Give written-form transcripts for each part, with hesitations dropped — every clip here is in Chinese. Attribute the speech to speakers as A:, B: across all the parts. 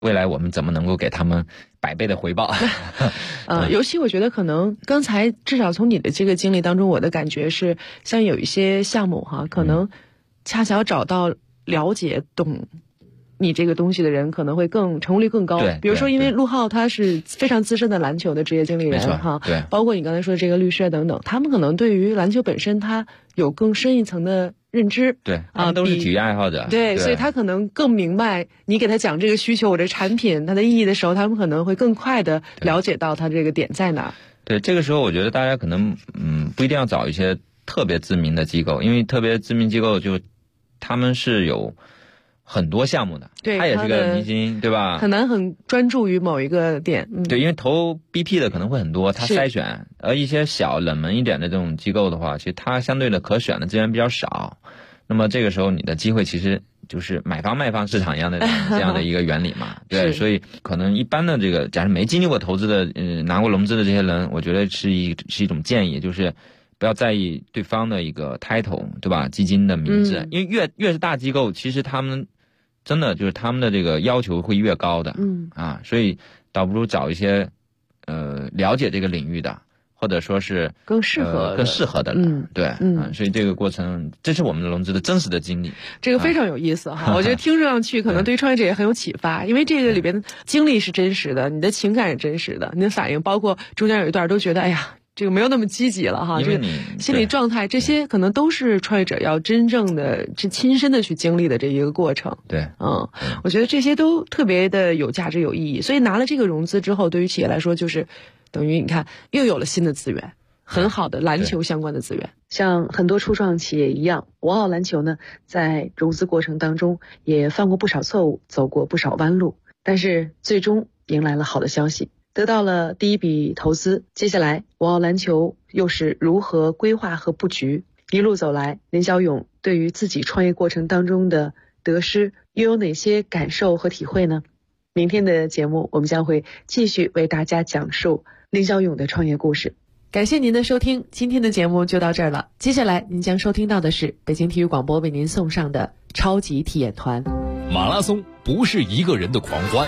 A: 未来我们怎么能够给他们100倍的回报？
B: 尤其我觉得可能刚才至少从你的这个经历当中，我的感觉是，像有一些项目哈，可能恰巧找到了解懂你这个东西的人，可能会成功率更高。
A: 对，
B: 比如说，因为陆浩他是非常资深的篮球的职业经理人哈，
A: 对，
B: 包括你刚才说的这个律师等等，他们可能对于篮球本身他有更深一层的认知。
A: 对，他们都是体育爱好者。
B: 对，所以他可能更明白你给他讲这个需求，我这产品它的意义的时候，他们可能会更快的了解到他这个点在哪。
A: 对，这个时候我觉得大家可能不一定要找一些特别知名的机构，因为特别知名机构就他们是有很多项目的，
B: 对，
A: 他也是个明星，对吧？
B: 很难很专注于某一个点。
A: 对，因为投 BP 的可能会很多，他筛选，而一些小冷门一点的这种机构的话，其实它相对的可选的资源比较少。那么这个时候你的机会其实就是买方卖方市场一样的这样的一个原理嘛。对，所以可能一般的这个假如没经历过投资的拿过融资的这些人，我觉得是一种建议，就是不要在意对方的一个 title， 对吧？基金的名字，因为越是大机构，其实他们真的就是他们的这个要求会越高的。所以倒不如找一些了解这个领域的，或者说是
B: 更适合的人。
A: 对，所以这个过程，这是我们融资的真实的经历。
B: 这个非常有意思哈，我觉得听上去可能对于创业者也很有启发，因为这个里边经历是真实的，你的情感是真实的，你的反应，包括中间有一段都觉得哎呀，这个没有那么积极了哈，这个心理状态，这些可能都是创业者要真正的亲身的去经历的这一个过程。
A: 对，
B: 我觉得这些都特别的有价值有意义。所以拿了这个融资之后，对于企业来说，就是等于你看又有了新的资源，很好的篮球相关的资源。像很多初创企业一样，王傲篮球呢，在融资过程当中也犯过不少错误，走过不少弯路，但是最终迎来了好的消息。得到了第一笔投资，接下来王傲篮球又是如何规划和布局？一路走来，林小勇对于自己创业过程当中的得失又有哪些感受和体会呢？明天的节目我们将会继续为大家讲述林小勇的创业故事。感谢您的收听，今天的节目就到这儿了。接下来您将收听到的是北京体育广播为您送上的超级体验团。
C: 马拉松不是一个人的狂欢，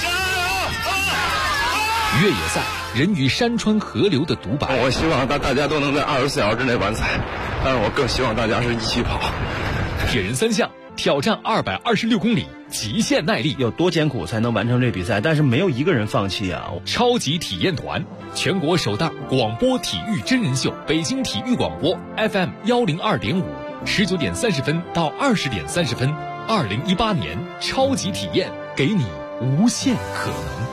C: 越野赛人与山川河流的独白。
D: 我希望大家都能在24小时之内完赛，但是我更希望大家是一起跑。
C: 铁人三项挑战226公里，极限耐力，
E: 有多艰苦才能完成这比赛，但是没有一个人放弃啊！
C: 超级体验团，全国首档广播体育真人秀，北京体育广播 FM 102.5，19点30分到20点30分，2018年超级体验，给你无限可能。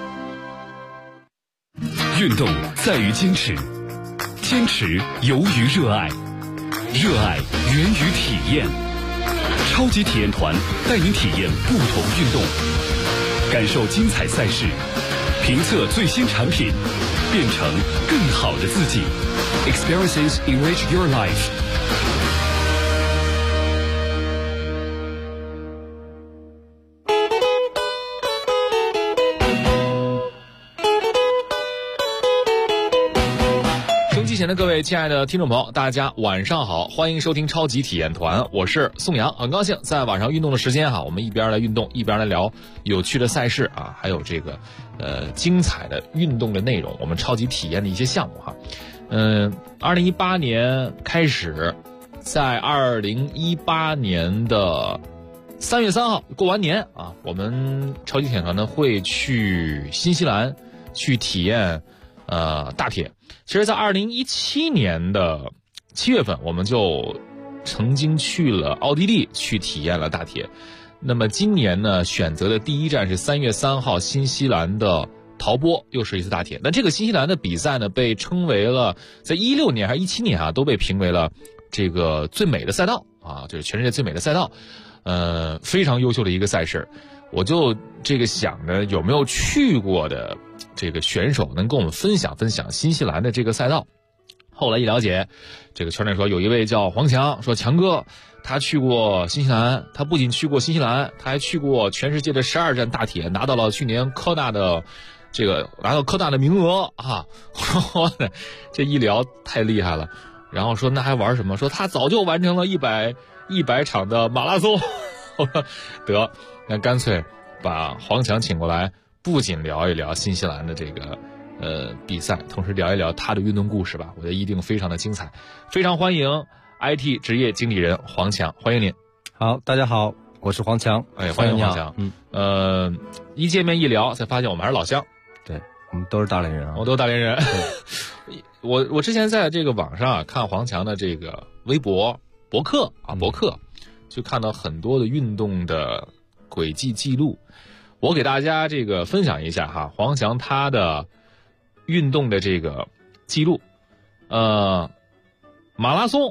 C: 运动在于坚持，坚持由于热爱，热爱源于体验。超级体验团带您体验不同运动，感受精彩赛事，评测最新产品，变成更好的自己。Experiences enrich your life。前的各位亲爱的听众朋友，大家晚上好，欢迎收听超级体验团，我是宋阳，很高兴在晚上运动的时间我们一边来运动，一边来聊有趣的赛事还有这个精彩的运动的内容，我们超级体验的一些项目2018年开始，在2018年的3月3号过完年我们超级体验团呢会去新西兰去体验大铁。其实在2017年的7月份，我们就曾经去了奥地利去体验了大铁。那么今年呢，选择的第一站是3月3号新西兰的陶波，又是一次大铁。那这个新西兰的比赛呢，被称为了在16年还是17年都被评为了这个最美的赛道就是全世界最美的赛道，非常优秀的一个赛事。我就这个想着有没有去过的这个选手能跟我们分享新西兰的这个赛道。后来一了解，这个圈内说有一位叫黄强，说强哥他去过新西兰，他不仅去过新西兰，他还去过全世界的12站大铁，拿到了去年科大的名额我说这一聊太厉害了，然后说那还玩什么？说他早就完成了100场的马拉松。我说得那干脆把黄强请过来，不仅聊一聊新西兰的这个比赛，同时聊一聊他的运动故事吧，我觉得一定非常的精彩。非常欢迎 IT 职业经理人黄强，欢迎您。
E: 好，大家好，我是黄强。
C: 哎，欢迎黄强。一见面一聊，才发现我们还是老乡。
E: 对，我们都是大连人啊。
C: 我都是大连人。我之前在这个网上看黄强的这个微博博客，就看到很多的运动的轨迹记录。我给大家这个分享一下哈，黄强他的运动的这个记录，马拉松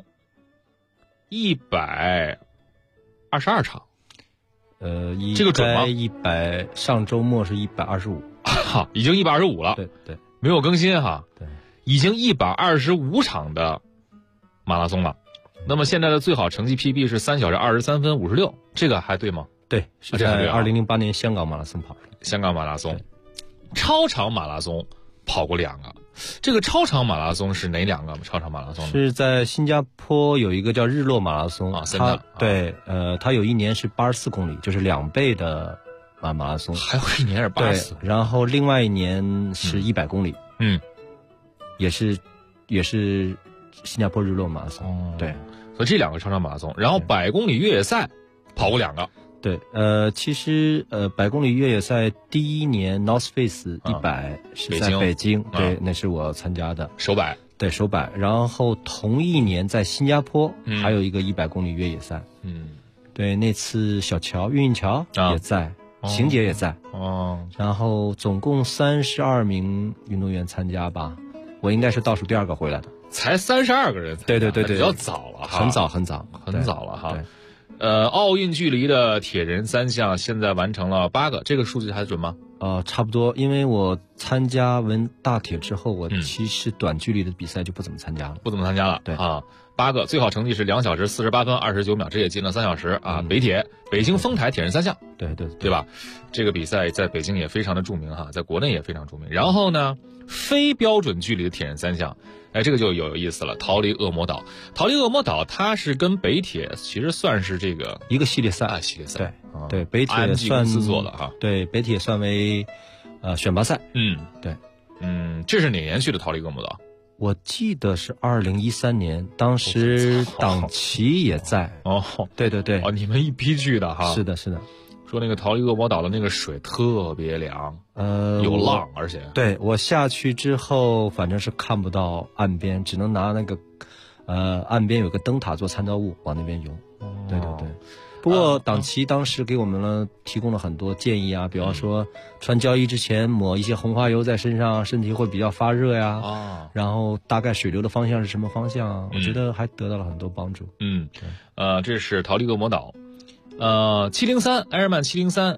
C: 122场，
E: 这个
C: 准吗
E: ？100，上周末是125，
C: 已经125了。
E: 对，
C: 没有更新哈。
E: 对，
C: 已经125场的马拉松了。那么现在的最好成绩 PB 是3小时23分56，这个还对吗？
E: 对，是在2008年香港马拉松跑的。
C: 香港马拉松，超长马拉松跑过2个。这个超长马拉松是哪2个超长马拉松呢？
E: 是在新加坡有一个叫日落马拉松它有一年是84公里，就是2倍的马拉松，
C: 还有一年是84。
E: 对，然后另外一年是100公里，也是新加坡日落马拉松。对，
C: 所以这2个超长马拉松，然后100公里越野赛跑过2个。
E: 对，其实100公里越野赛第一年 North Face 100是在北京，对，那是我参加的
C: 首百，
E: 对，首百。然后同一年在新加坡还有一个100公里越野赛，对，那次小乔运桥也在，邢姐也在，然后总共32名运动员参加吧，我应该是倒数第2个回来的，
C: 才32个人，
E: 对，
C: 比较早了哈，
E: 很早
C: 了哈。奥运距离的铁人3项现在完成了8个，这个数据还准吗？
E: 差不多，因为我参加完大铁之后，我其实短距离的比赛就不怎么参加了，对
C: 啊，8个，最好成绩是2小时48分29秒，这也进了3小时啊。北京丰台铁人3项，对吧？这个比赛在北京也非常的著名哈，在国内也非常著名。然后呢，非标准距离的铁人3项。这个就有意思了。逃离恶魔岛它是跟北铁其实算是这个
E: 一个系列赛对，北铁算
C: 公司做的哈。
E: 对，北铁算为选拔赛。对，
C: 这是哪年去的逃离恶魔岛？
E: 我记得是2013年，当时党旗也在。对，
C: 你们一批去的哈。
E: 是的。
C: 说那个逃离恶魔岛的那个水特别凉，有浪，而且
E: 对，我下去之后反正是看不到岸边，只能拿那个岸边有个灯塔做参照物往那边游。对。不过党旗当时给我们提供了很多建议啊，比方说穿胶衣之前抹一些红花油在身上，身体会比较发热呀。然后大概水流的方向是什么方向，我觉得还得到了很多帮助。
C: 这是逃离恶魔岛。703 Ironman 703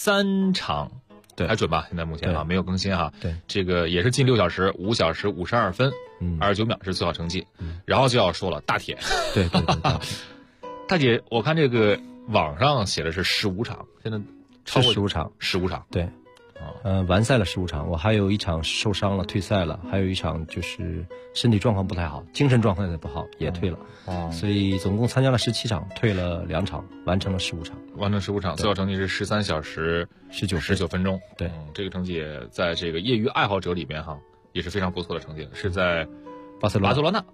C: 3场，对，还准吧？现在目前没有更新哈。
E: 对，
C: 这个也是近6小时5小时52分29秒是最好成绩。然后就要说了大铁，
E: 对，
C: 大铁，我看这个网上写的是15场，现在超过15场，
E: 对。完赛了15场，我还有1场受伤了退赛了，还有1场就是身体状况不太好，精神状况也不好也退了。所以总共参加了17场，退了2场，完成了15场。
C: 最好成绩是13小时19分钟。
E: 对，
C: 这个成绩也在这个业余爱好者里边哈也是非常不错的成绩，是在巴塞罗那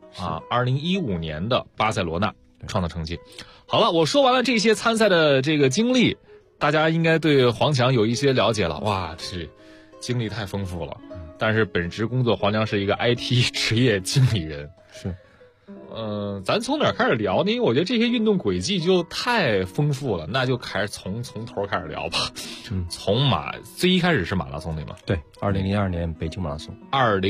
C: 2015年的巴塞罗那创造成绩。好了，我说完了这些参赛的这个经历，大家应该对黄强有一些了解了。哇，这经历太丰富了。但是本职工作，黄强是一个 IT 职业经理人。
E: 是。
C: 咱从哪儿开始聊呢？因为我觉得这些运动轨迹就太丰富了，那就开始从头开始聊吧。从最一开始是马拉松对吗？
E: 对，2002年北京马拉松。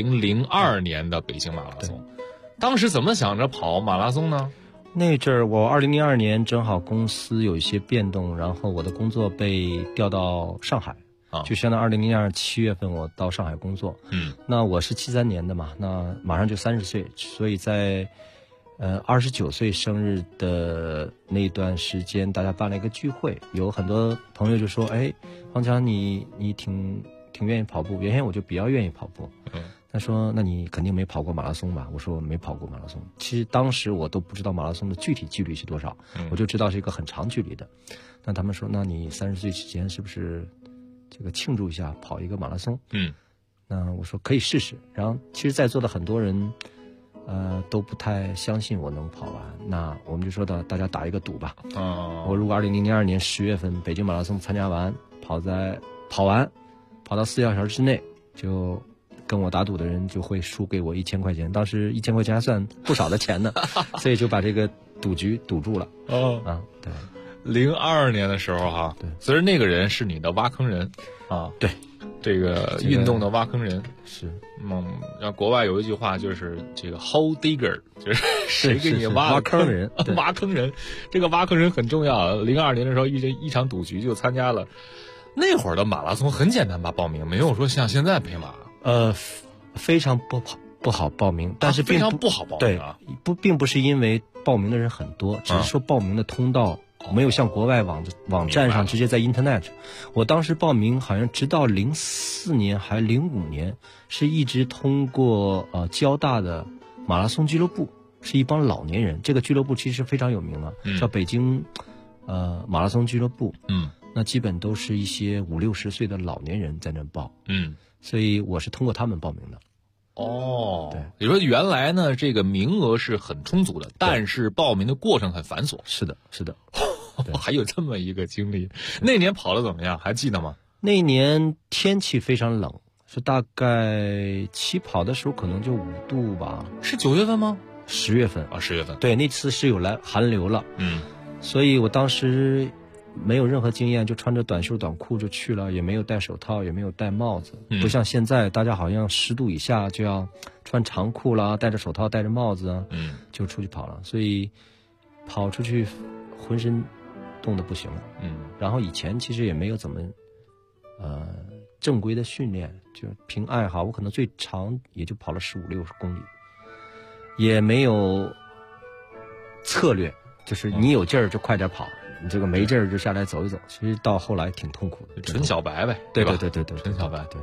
C: 2002年的北京马拉松，当时怎么想着跑马拉松呢？
E: 那阵儿我2002年正好公司有一些变动，然后我的工作被调到上海，就相当于2002年7月份我到上海工作。那我是73年的嘛，那马上就30岁，所以在29岁生日的那段时间，大家办了一个聚会，有很多朋友就说：“黄强，你挺愿意跑步。”原先我就比较愿意跑步， 他说那你肯定没跑过马拉松吧？我说没跑过马拉松。其实当时我都不知道马拉松的具体距离是多少，我就知道是一个很长距离的。那他们说那你30岁之前是不是这个庆祝一下跑一个马拉松？那我说可以试试。然后其实在座的很多人都不太相信我能跑完，那我们就说大家打一个赌吧。我如果2002年10月份北京马拉松参加完，跑完跑到4小时之内，就跟我打赌的人就会输给我1000块钱。当时1000块钱还算不少的钱呢，所以就把这个赌局赌住了。对
C: ，02年的时候哈，
E: 对，
C: 所以那个人是你的挖坑人啊，
E: 对，
C: 这个运动的挖坑人
E: 是。
C: 让国外有一句话就是这个 hole digger， 就是谁给你挖
E: 坑人，
C: 挖坑人，这个挖坑人很重要。02年的时候一场赌局就参加了。那会儿的马拉松很简单吧？报名没有说像现在陪马。
E: 非常不好报名，但是
C: 非常不好报名啊。
E: 对，并不是因为报名的人很多，只是说报名的通道没有像国外网站上直接在 Internet。我当时报名好像直到04年还05年，是一直通过交大的马拉松俱乐部，是一帮老年人。这个俱乐部其实非常有名了，叫北京马拉松俱乐部。那基本都是一些50、60岁的老年人在那报。所以我是通过他们报名的。
C: 对，也就是说原来呢这个名额是很充足的，但是报名的过程很繁琐。
E: 是的
C: 还有这么一个经历。那年跑得怎么样还记得吗？
E: 那年天气非常冷，是大概起跑的时候可能就5度吧。
C: 是9月份吗
E: ？10月份
C: 啊，10月份。
E: 对，那次是有来寒流了。所以我当时没有任何经验，就穿着短袖短裤就去了，也没有戴手套，也没有戴帽子。不像现在大家好像10度以下就要穿长裤啦，戴着手套戴着帽子啊，就出去跑了。所以跑出去浑身冻得不行了。然后以前其实也没有怎么正规的训练，就凭爱好，我可能最长也就跑了15、60公里，也没有策略，就是你有劲儿就快点跑，你这个没劲儿就下来走一走。其实到后来挺痛苦的，
C: 纯小白呗，
E: 对
C: 吧？
E: 对
C: 纯小白。
E: 对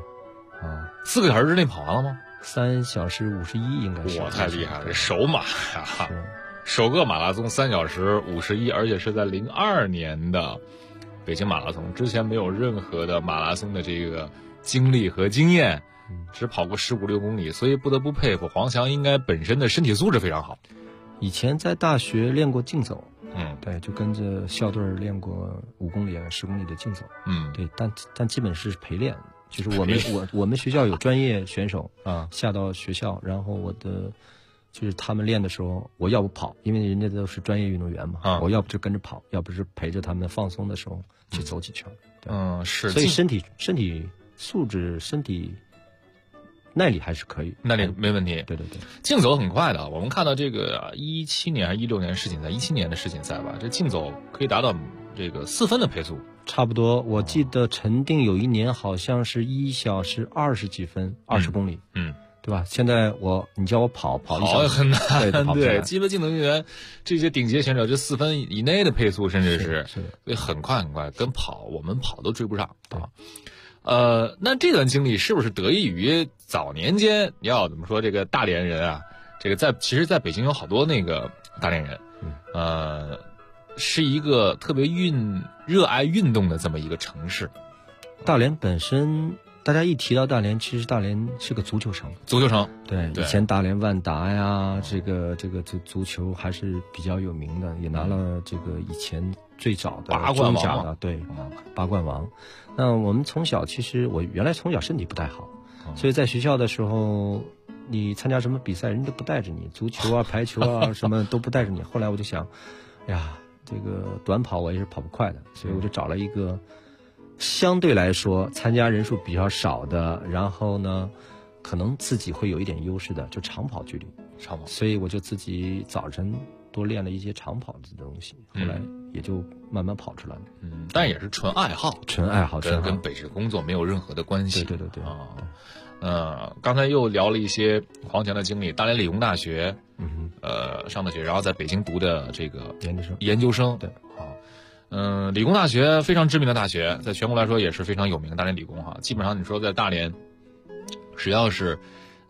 C: 4个小时之内跑完了吗
E: ？3小时51应该是。
C: 哇，太厉害了，这首马呀！首个马拉松3小时51，而且是在02年的北京马拉松，之前没有任何的马拉松的这个经历和经验，只跑过15、6公里，所以不得不佩服黄翔，应该本身的身体素质非常好。
E: 以前在大学练过竞走，对，就跟着校队练过5公里、10公里的竞走，对，但基本是陪练。就是我们学校有专业选手下到学校，然后就是他们练的时候，我要不跑，因为人家都是专业运动员嘛，我要不就跟着跑，要不是陪着他们放松的时候去走几圈。
C: 是，
E: 所以身体素质、身体耐力还是可以，
C: 耐力没问题。
E: 对，
C: 竞走很快的，我们看到这个17年还是16年世锦赛，17年的世锦赛吧，这竞走可以达到这个4分的配速。
E: 差不多，我记得陈定有一年好像是1小时20几分，20公里，对吧？现在你叫我跑1小时
C: 很难，
E: 对，
C: 基本竞走运动员这些顶级选手，这4分以内的配速，甚至是
E: 所
C: 以很快，跟我们跑都追不上啊。那这段经历是不是得益于早年间要怎么说这个大连人啊？这个其实在北京有好多那个大连人，是一个特别热爱运动的这么一个城市。
E: 大连本身，大家一提到大连，其实大连是个足球城。对，以前大连万达呀，这个足球还是比较有名的，也拿了这个以前最早的
C: 8冠王
E: 的，对，8冠王。那我们从小，其实我原来从小身体不太好，所以在学校的时候，你参加什么比赛，人都不带着你，足球啊、排球啊什么都不带着你。后来我就想，哎呀，这个短跑我也是跑不快的，所以我就找了一个相对来说参加人数比较少的，然后呢可能自己会有一点优势的，就长跑距离。所以我就自己早晨多练了一些长跑的东西，后来也就慢慢跑出来了。
C: 但也是纯爱好，跟本职工作没有任何的关系。
E: 对
C: 刚才又聊了一些黄翔的经历，大连理工大学上的学，然后在北京读的这个研究生。
E: 对，
C: 理工大学非常知名的大学，在全国来说也是非常有名的大连理工哈。基本上你说在大连，只要是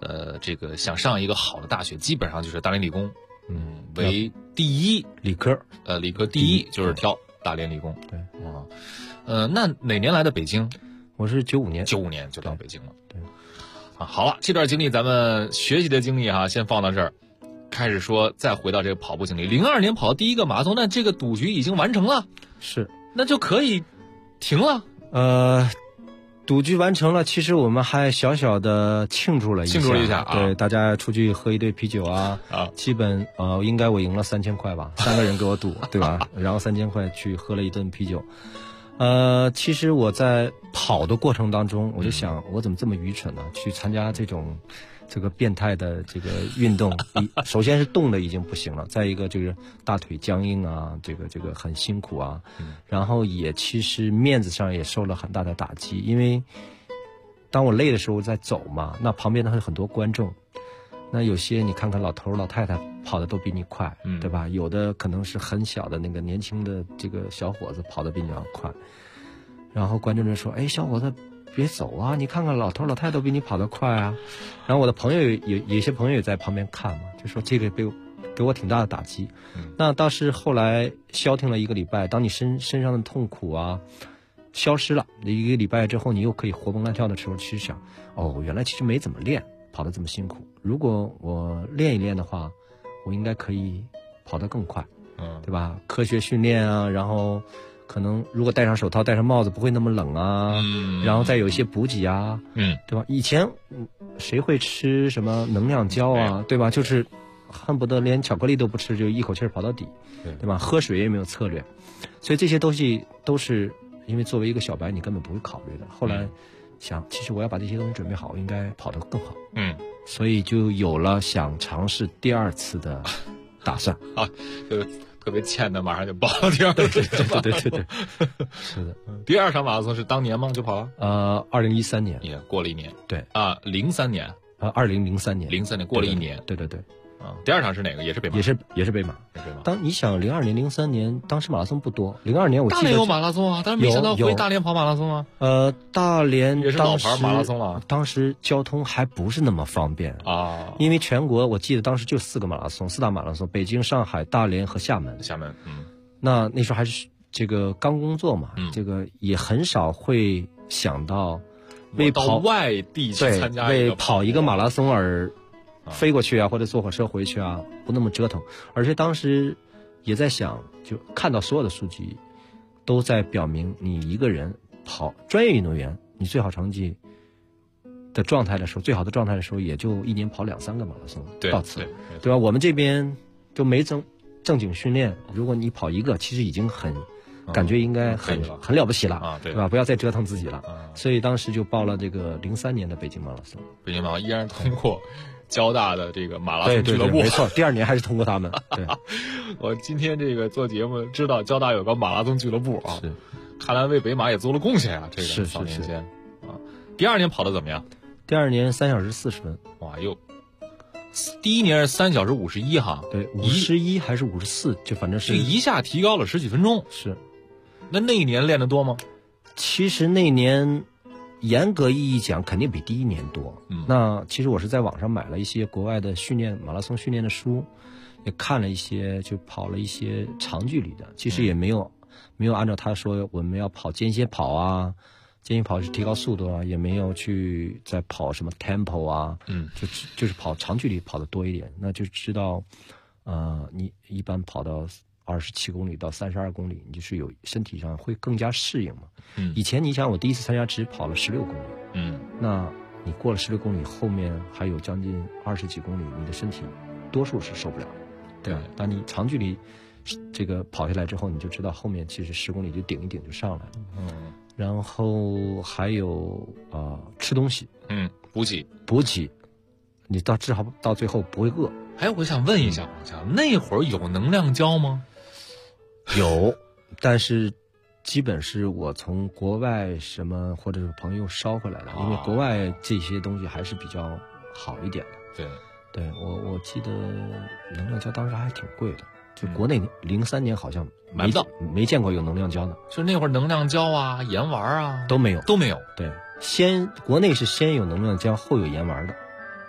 C: 这个想上一个好的大学，基本上就是大连理工，为第一
E: 理科，
C: 理科第一就是挑大连理工。
E: 对
C: 啊，那哪年来的北京？
E: 我是95年
C: ，95年就到北京了。
E: 对，
C: 啊，好了，这段经历咱们学习的经历哈，先放到这儿，开始说，再回到这个跑步经历。02年跑第一个马拉松，那这个赌局已经完成了，
E: 是，
C: 那就可以停了。
E: 赌局完成了，其实我们还小小的庆祝了一下，对，大家出去喝一堆啤酒啊，基本应该我赢了3000块吧，3个人给我赌，对吧？然后3000块去喝了一顿啤酒。其实我在跑的过程当中，我就想，我怎么这么愚蠢呢？去参加这个变态的这个运动，首先是动的已经不行了，再一个就是大腿僵硬啊，这个很辛苦啊，然后也其实面子上也受了很大的打击，因为当我累的时候在走嘛，那旁边的很多观众，那有些你看看老头老太太跑的都比你快，对吧？有的可能是很小的那个年轻的这个小伙子跑得比你要快，然后观众就说：“哎，小伙子，别走啊！你看看老头老太太都比你跑得快啊！”然后我的朋友有些朋友也在旁边看嘛，就说这个给我挺大的打击。那倒是后来消停了1个礼拜，当你身上的痛苦啊消失了1个礼拜之后，你又可以活蹦乱跳的时候，其实想，原来其实没怎么练，跑得这么辛苦。如果我练一练的话，我应该可以跑得更快，对吧？科学训练啊，然后可能如果戴上手套戴上帽子不会那么冷啊，然后再有一些补给啊，对吧？以前谁会吃什么能量胶啊，对吧？就是恨不得连巧克力都不吃，就一口气跑到底，对吧？喝水也没有策略，所以这些东西都是因为作为一个小白你根本不会考虑的。后来想，其实我要把这些东西准备好，我应该跑得更好，所以就有了想尝试第2次的打算
C: 啊，就特别欠的，马上就报了第2场。
E: 对，是的。
C: 第2场马拉松是当年吗？就跑了
E: ？2013年，
C: 也过了1年。
E: 对
C: 啊，03年
E: ，2003年
C: ，03年过了1年。
E: 对。
C: 第2场是哪个？也是北马，
E: 也是北马。当你想02年、03年，当时马拉松不多。02年我记得
C: 大连有马拉松啊，但是没想到回大连跑马拉松啊。
E: 大连
C: 也是老牌马拉松了。
E: 当时交通还不是那么方便
C: 啊，
E: 因为全国我记得当时就4个马拉松，4大马拉松，北京、上海、大连和厦门。那时候还是这个刚工作嘛，这个也很少会想到为跑
C: 外地去参加
E: 为跑一个马拉松而飞过去啊，或者坐火车回去啊，不那么折腾。而且当时也在想，就看到所有的数据都在表明，你一个人跑专业运动员，你最好成绩的状态的时候，最好的状态的时候，也就1年跑2-3个马拉松到此，对吧？我们这边就没正经训练，如果你跑1个，其实已经感觉应该很了不起了，对吧？不要再折腾自己了。所以当时就报了这个03年的北京马拉松。
C: 北京马拉松依然通过交大的这个马拉松俱乐部，
E: 没错，第2年还是通过他们。对，
C: 我今天这个做节目知道交大有个马拉松俱乐部啊，
E: 是，
C: 看来为北马也做了贡献啊。这个
E: 是
C: 2年间啊，第2年跑得怎么样？
E: 第2年3小时40分。
C: 哇哟，第1年是3小时51哈，
E: 对，51还是54，就反正是
C: 一下提高了10几分钟。
E: 是，
C: 那一年练得多吗？
E: 其实那年严格意义讲肯定比第1年多。那其实我是在网上买了一些国外的马拉松训练的书，也看了一些，就跑了一些长距离的。其实也没有按照他说我们要跑间歇跑啊，间歇跑是提高速度啊，也没有去再跑什么 tempo 啊，就是跑长距离跑得多一点。那就知道，你一般跑到27公里到32公里，你就是有身体上会更加适应嘛。以前你想我第一次参加只跑了16公里，那你过了16公里，后面还有将近20几公里，你的身体多数是受不了的，对吧？当你长距离这个跑下来之后，你就知道后面其实10公里就顶一顶就上来了。然后还有吃东西，补给，你至少到最后不会饿。
C: 我想问一下，那会儿有能量胶吗？
E: 有，但是基本是我从国外或者是朋友捎回来的，因为国外这些东西还是比较好一点的。对，我记得能量胶当时还挺贵的，就国内03年好像
C: 买不到，
E: 没见过有能量胶的。
C: 就那会儿能量胶啊、盐丸啊
E: 都没有。
C: 对，
E: 国内是先有能量胶，后有盐丸的。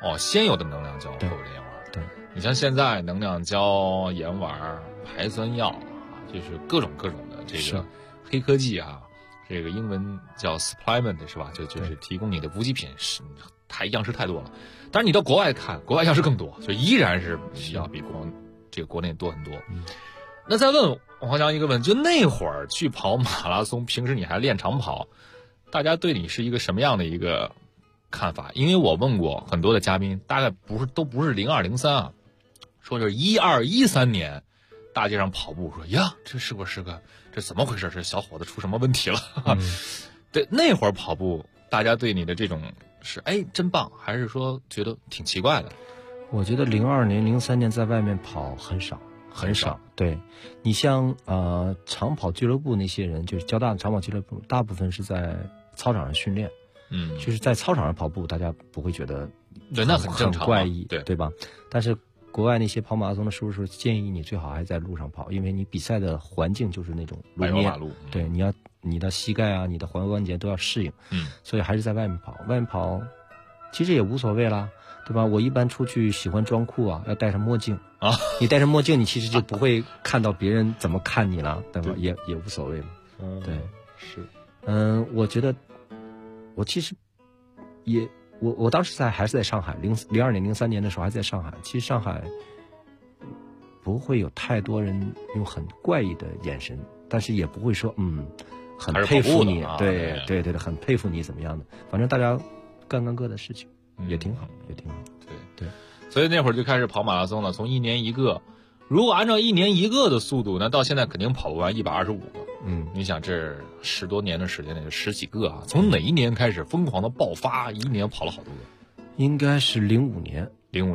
C: 哦，先有的能量胶和尾链丸。
E: 对，
C: 你像现在能量胶、盐丸、排酸药啊，就是各种的这个黑科技啊，这个英文叫 supplement 是吧？就是提供你的补给品，样式太多了。但是你到国外看，国外样式更多，所以依然是要比国内多很多。那再问黄强一个问题，就那会儿去跑马拉松，平时你还练长跑，大家对你是一个什么样的一个看法？因为我问过很多的嘉宾，大概都不是02、03啊，说就是12、13年，大街上跑步说呀，这怎么回事？这小伙子出什么问题了？对，那会儿跑步，大家对你的这种是真棒，还是说觉得挺奇怪的？
E: 我觉得02年、03年在外面跑很少。对，你像长跑俱乐部那些人，就是交大的长跑俱乐部，大部分是在操场上训练，就是在操场上跑步，大家不会觉得
C: 那很正常，
E: 很怪异，
C: 对
E: 吧？但是国外那些跑马拉松的叔叔建议你最好还在路上跑，因为你比赛的环境就是那种路面，
C: 马路，
E: 对，你的膝盖啊，你的踝关节都要适应，所以还是在外面跑。外面跑其实也无所谓啦，对吧？我一般出去喜欢装酷啊，要戴上墨镜啊。你戴上墨镜，你其实就不会看到别人怎么看你了，对吧？也无所谓嘛。对，
C: 是。
E: 我觉得我其实我当时还是在上海，02年、03年的时候还在上海。其实上海不会有太多人用很怪异的眼神，但是也不会说很佩服你，对，很佩服你怎么样的。反正大家干各的事情。也挺好。对，
C: 所以那会儿就开始跑马拉松了，从1年1个，如果按照1年1个的速度，那到现在肯定跑不完125个。你想这10多年的时间内10几个啊，从哪一年开始疯狂的爆发？一年跑了好多个？
E: 应该是05年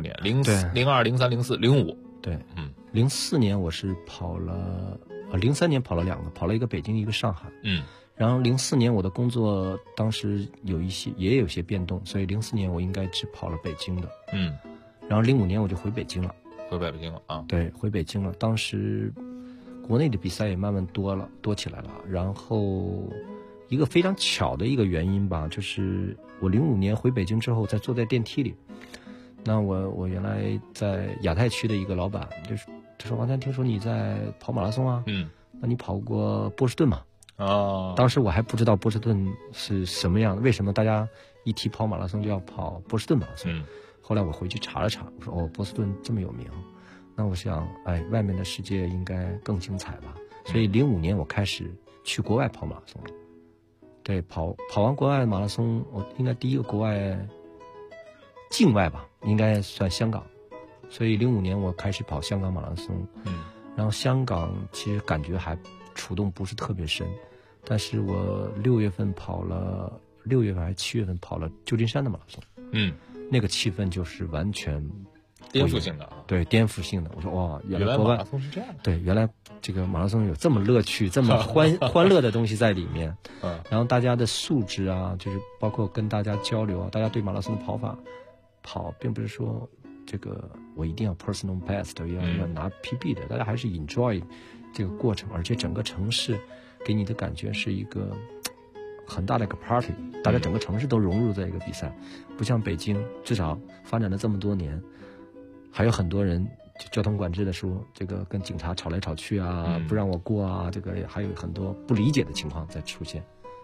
C: ，02、03、04、05。
E: 对，04年我是跑了，03年跑了2个，跑了一个北京，一个上海。然后04年我的工作当时也有些变动，所以04年我应该只跑了北京的。然后05年我就回北京了。对，回北京了。当时国内的比赛也慢慢多起来了。然后一个非常巧的一个原因吧，就是我05年回北京之后，坐在电梯里，那我原来在亚太区的一个老板就说王丹，听说你在跑马拉松啊？那你跑过波士顿吗？当时我还不知道波士顿是什么样的，为什么大家一提跑马拉松就要跑波士顿马拉松？后来我回去查了查，我说波士顿这么有名，那我想外面的世界应该更精彩吧。所以05年我开始去国外跑马拉松了。对，跑完国外的马拉松，我应该第一个国外境外吧，应该算香港。所以05年我开始跑香港马拉松。然后香港其实感觉还触动不是特别深，但是我6月份还是7月份跑了旧金山的马拉松。那个气氛就是完全
C: 颠覆性的啊。
E: 对，颠覆性的。我说哇，
C: 原来马拉松是这样的。
E: 对，原来这个马拉松有这么乐趣、这么欢乐的东西在里面。然后大家的素质啊，就是包括跟大家交流啊，大家对马拉松的跑并不是说这个我一定要 personal best 要拿 PB 的，大家还是 enjoy 这个过程，而且整个城市给你的感觉是一个很大的一个 party， 大家整个城市都融入在一个比赛，不像北京，至少发展了这么多年，还有很多人交通管制的时候，这个跟警察吵来吵去啊，不让我过啊，这个还有很多不理解的情况在出现。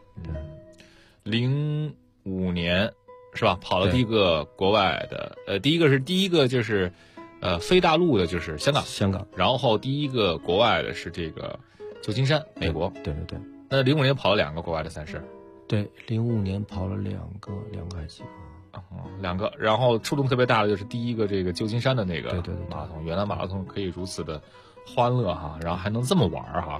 C: 05年是吧？跑了第一个国外的，第一个就是非大陆的，就是香港，然后第一个国外的是这个旧金山，美国。
E: 对。
C: 那05年跑了2个国外的赛事。
E: 对，05年跑了2个还是几个
C: ？2个。然后触动特别大的就是第一个这个旧金山的那个马拉松，
E: 对，
C: 原来马拉松可以如此的欢乐哈，然后还能这么玩哈。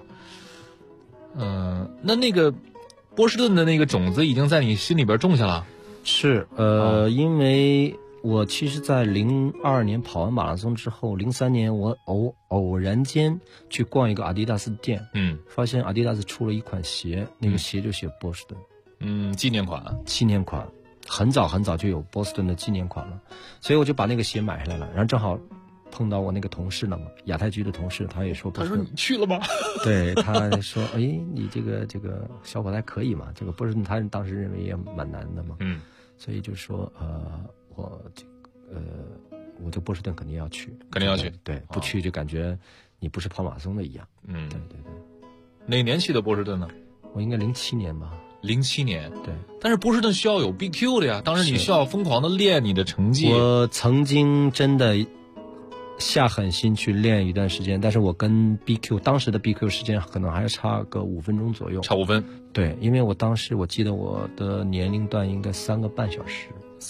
C: 那个波士顿的那个种子已经在你心里边种下了。
E: 是，因为我其实在02年跑完马拉松之后，03年我偶然间去逛一个阿迪达斯店，发现阿迪达斯出了一款鞋，那个鞋就写波士顿，
C: 纪念款，
E: 很早就有波士顿的纪念款了，所以我就把那个鞋买下来了，然后正好碰到我那个同事了嘛，亚太局的同事，他也说，
C: 他说你去了吗？
E: 对，他说，你这个小伙子还可以嘛，这个波士顿他当时认为也蛮难的嘛，所以就说我我这波士顿肯定要去，
C: 肯定要去。
E: 对，不去就感觉你不是跑马拉松的一样。对。
C: 哪年去的波士顿呢？
E: 我应该07年吧。
C: 07年。
E: 对。
C: 但是波士顿需要有 BQ 的呀，当时你需要疯狂的练你的成绩。
E: 我曾经真的下狠心去练一段时间，但是我跟 BQ 当时的 BQ 时间可能还差个5分钟左右。
C: 差5分。对，
E: 因为我当时我记得我的年龄段应该3个半小时。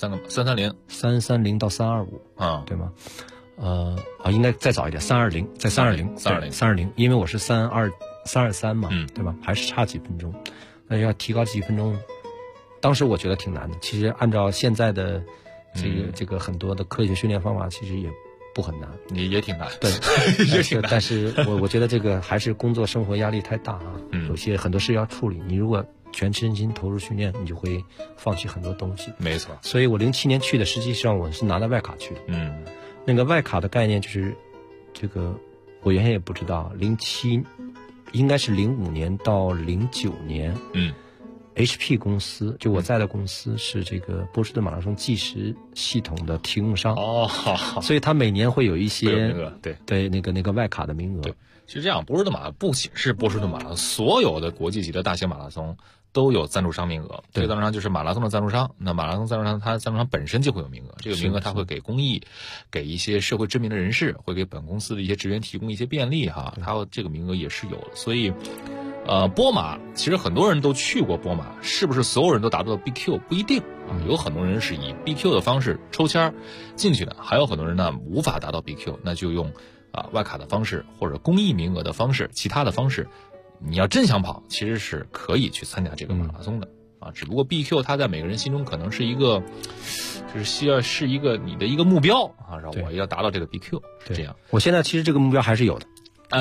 C: 330
E: 到325
C: 啊，
E: 对吗？应该再早一点，320，在320，因为我是323嘛，对吧？还是差几分钟，那要提高几分钟。当时我觉得挺难的，其实按照现在的这个很多的科学训练方法，其实也不很难，
C: 也挺难，
E: 对，
C: 也挺难。
E: 但是我觉得这个还是工作生活压力太大啊，有些很多事要处理，你如果全身心投入训练，你就会放弃很多东西。
C: 没错。
E: 所以我07年去的，实际上我是拿了外卡去的。那个外卡的概念就是这个，我原先也不知道。07应该是05年到09年。HP 公司就我在的公司是这个波士顿马拉松计时系统的提供商。所以它每年会有一些对那个外卡的名额。
C: 对，其实这样，波士顿马拉松不仅是波士顿马拉松，所有的国际级的大型马拉松都有赞助商名额。这个赞助商就是马拉松的赞助商，那马拉松赞助商它赞助商本身就会有名额，这个名额它会给公益，给一些社会知名的人士，会给本公司的一些职员提供一些便利哈，它这个名额也是有的。所以波马其实很多人都去过波马，是不是所有人都达到了 BQ 不一定啊，有很多人是以 BQ 的方式抽签进去的，还有很多人呢无法达到 BQ， 那就用外卡的方式或者公益名额的方式，其他的方式，你要真想跑，其实是可以去参加这个马拉松的只不过 BQ 它在每个人心中可能是一个，就是需要是一个你的一个目标让我要达到这个 BQ， 是这样。
E: 我现在其实这个目标还是有的。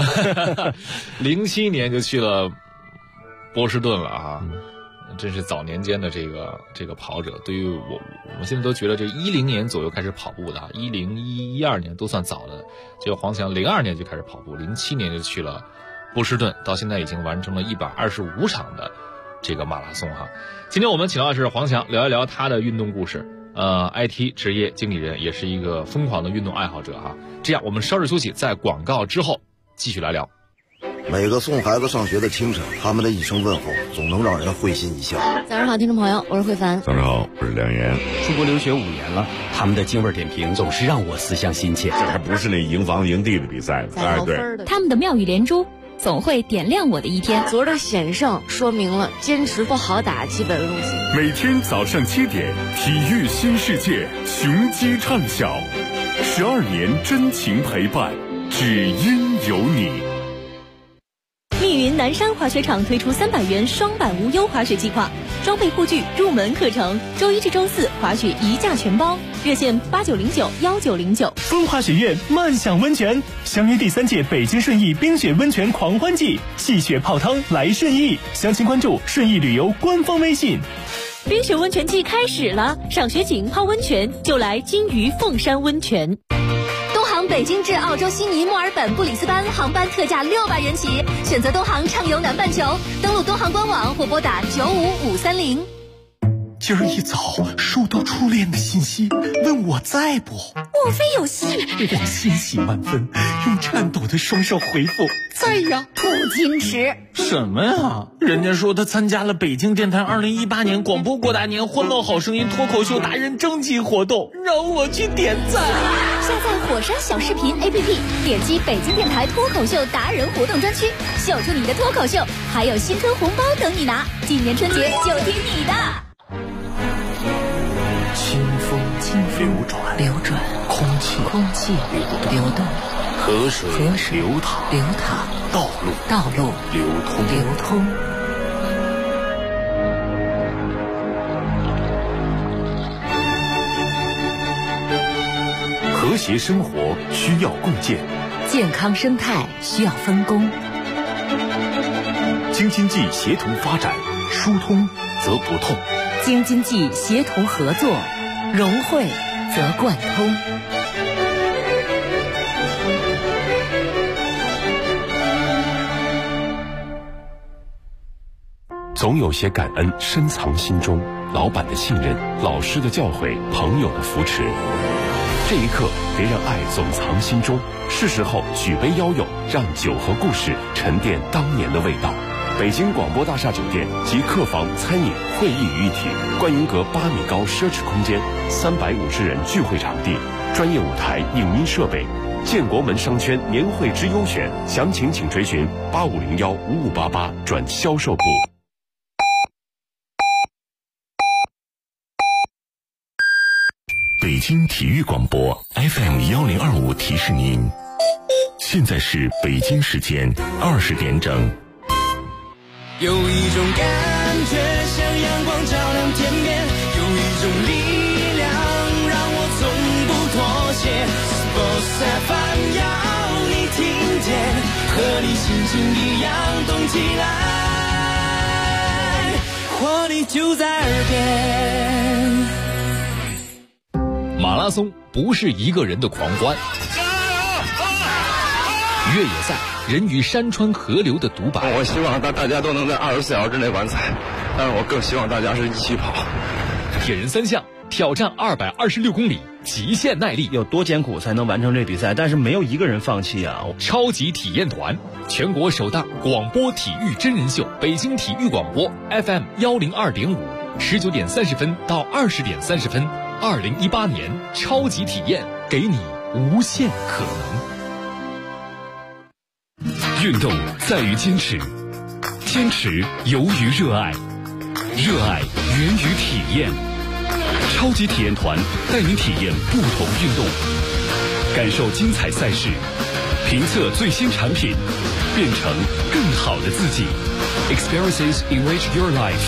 C: 07年就去了波士顿了真是早年间的这个跑者。对于我们现在都觉得这10年左右开始跑步的10、12年都算早的，结果黄翔02年就开始跑步，07年就去了波士顿，到现在已经完成了125场的这个马拉松今天我们请到的是黄翔，聊一聊他的运动故事。IT 职业经理人，也是一个疯狂的运动爱好者这样，我们稍事休息，在广告之后继续来聊。
F: 每个送孩子上学的清晨，他们的一声问候总能让人会心一笑。
G: 早上好，听众朋友，我是慧凡。
H: 早上好，我是梁岩。
I: 出国留学5年了，他们的京味点评总是让我思乡心切。
H: 这还不是那赢房赢地的比赛呢，
G: 对，他们的妙语连珠总会点亮我的一天。
J: 昨儿的险胜说明了坚持不好打基本路线。
K: 每天早上7点，体育新世界，雄鸡唱晓，12年真情陪伴，只因有你。
L: 密云南山滑雪场推出300元双板无忧滑雪计划，装备护具、入门课程，周1至周4滑雪一价全包，热线89091909。
M: 风华雪苑漫享温泉，相约第3届北京顺义冰雪温泉狂欢季，戏雪泡汤来顺义，详情关注顺义旅游官方微信。
L: 冰雪温泉季开始了，赏雪景、泡温泉就来金鱼凤山温泉。
N: 东航北京至澳洲悉尼、墨尔本、布里斯班航班特价600元起，选择东航畅游南半球，登录东航官网或拨打95530。
M: 今儿一早收到初恋的信息，问我在不？
N: 莫非有戏？
M: 我欣喜万分，用颤抖的双手回复在呀。
N: 不矜持
O: 什么呀？人家说他参加了北京电台2018年广播过大年欢乐好声音脱口秀达人征集活动，让我去点赞。
N: 下载火山小视频 APP， 点击北京电台脱口秀达人活动专区，秀出你的脱口秀，还有新春红包等你拿。今年春节就听你的。
M: 清风流转，空气流动，河水流淌，道路流通。和谐生活需要共建，
P: 健康生态需要分工。
M: 京津冀协同发展，疏通则不痛；
P: 京津冀协同合作，融汇则贯通。
M: 总有些感恩深藏心中，
Q: 老板的信任、老师的教诲、朋友的扶持。这一刻，别让爱总藏心中，是时候举杯邀友，让酒和故事沉淀当年的味道。北京广播大厦酒店集客房、餐饮、会议于一体，观云阁8米高奢侈空间，350人聚会场地，专业舞台、影音设备。建国门商圈年会之优选，详情请垂询85015588转销售部。
K: 北京体育广播 FM1025提示您，现在是北京时间20点整。
R: 有一种感觉像阳光照亮天边，有一种力量让我从不妥协。Sports FM 要你听见，和你心情一样动起来，活力就在耳边。
C: 马拉松不是一个人的狂欢，越野赛人与山川河流的独白。
D: 我希望大家都能在24小时之内完赛，但是我更希望大家是一起跑。
C: 铁人3项挑战226公里，极限耐力，
S: 有多艰苦才能完成这比赛？但是没有一个人放弃啊！
C: 超级体验团，全国首档广播体育真人秀，北京体育广播 FM102.5，19点30分到20点30分，2018年超级体验，给你无限可
K: 能。运动在于坚持，坚持由于热爱，热爱源于体验。超级体验团带您体验不同运动，感受精彩赛事，评测最新产品，变成更好的自己。Experiences enrich your life。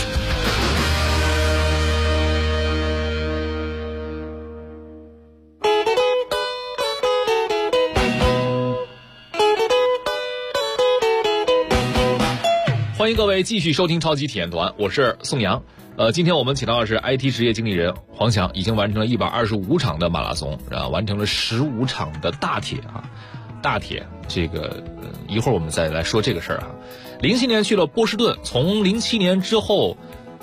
C: 欢迎各位继续收听超级体验团，我是宋阳。今天我们请到的是 IT 职业经理人黄强，已经完成了125场的马拉松，完成了15场的大铁啊。大铁这个一会儿我们再来说这个事儿啊。07年去了波士顿，从07年之后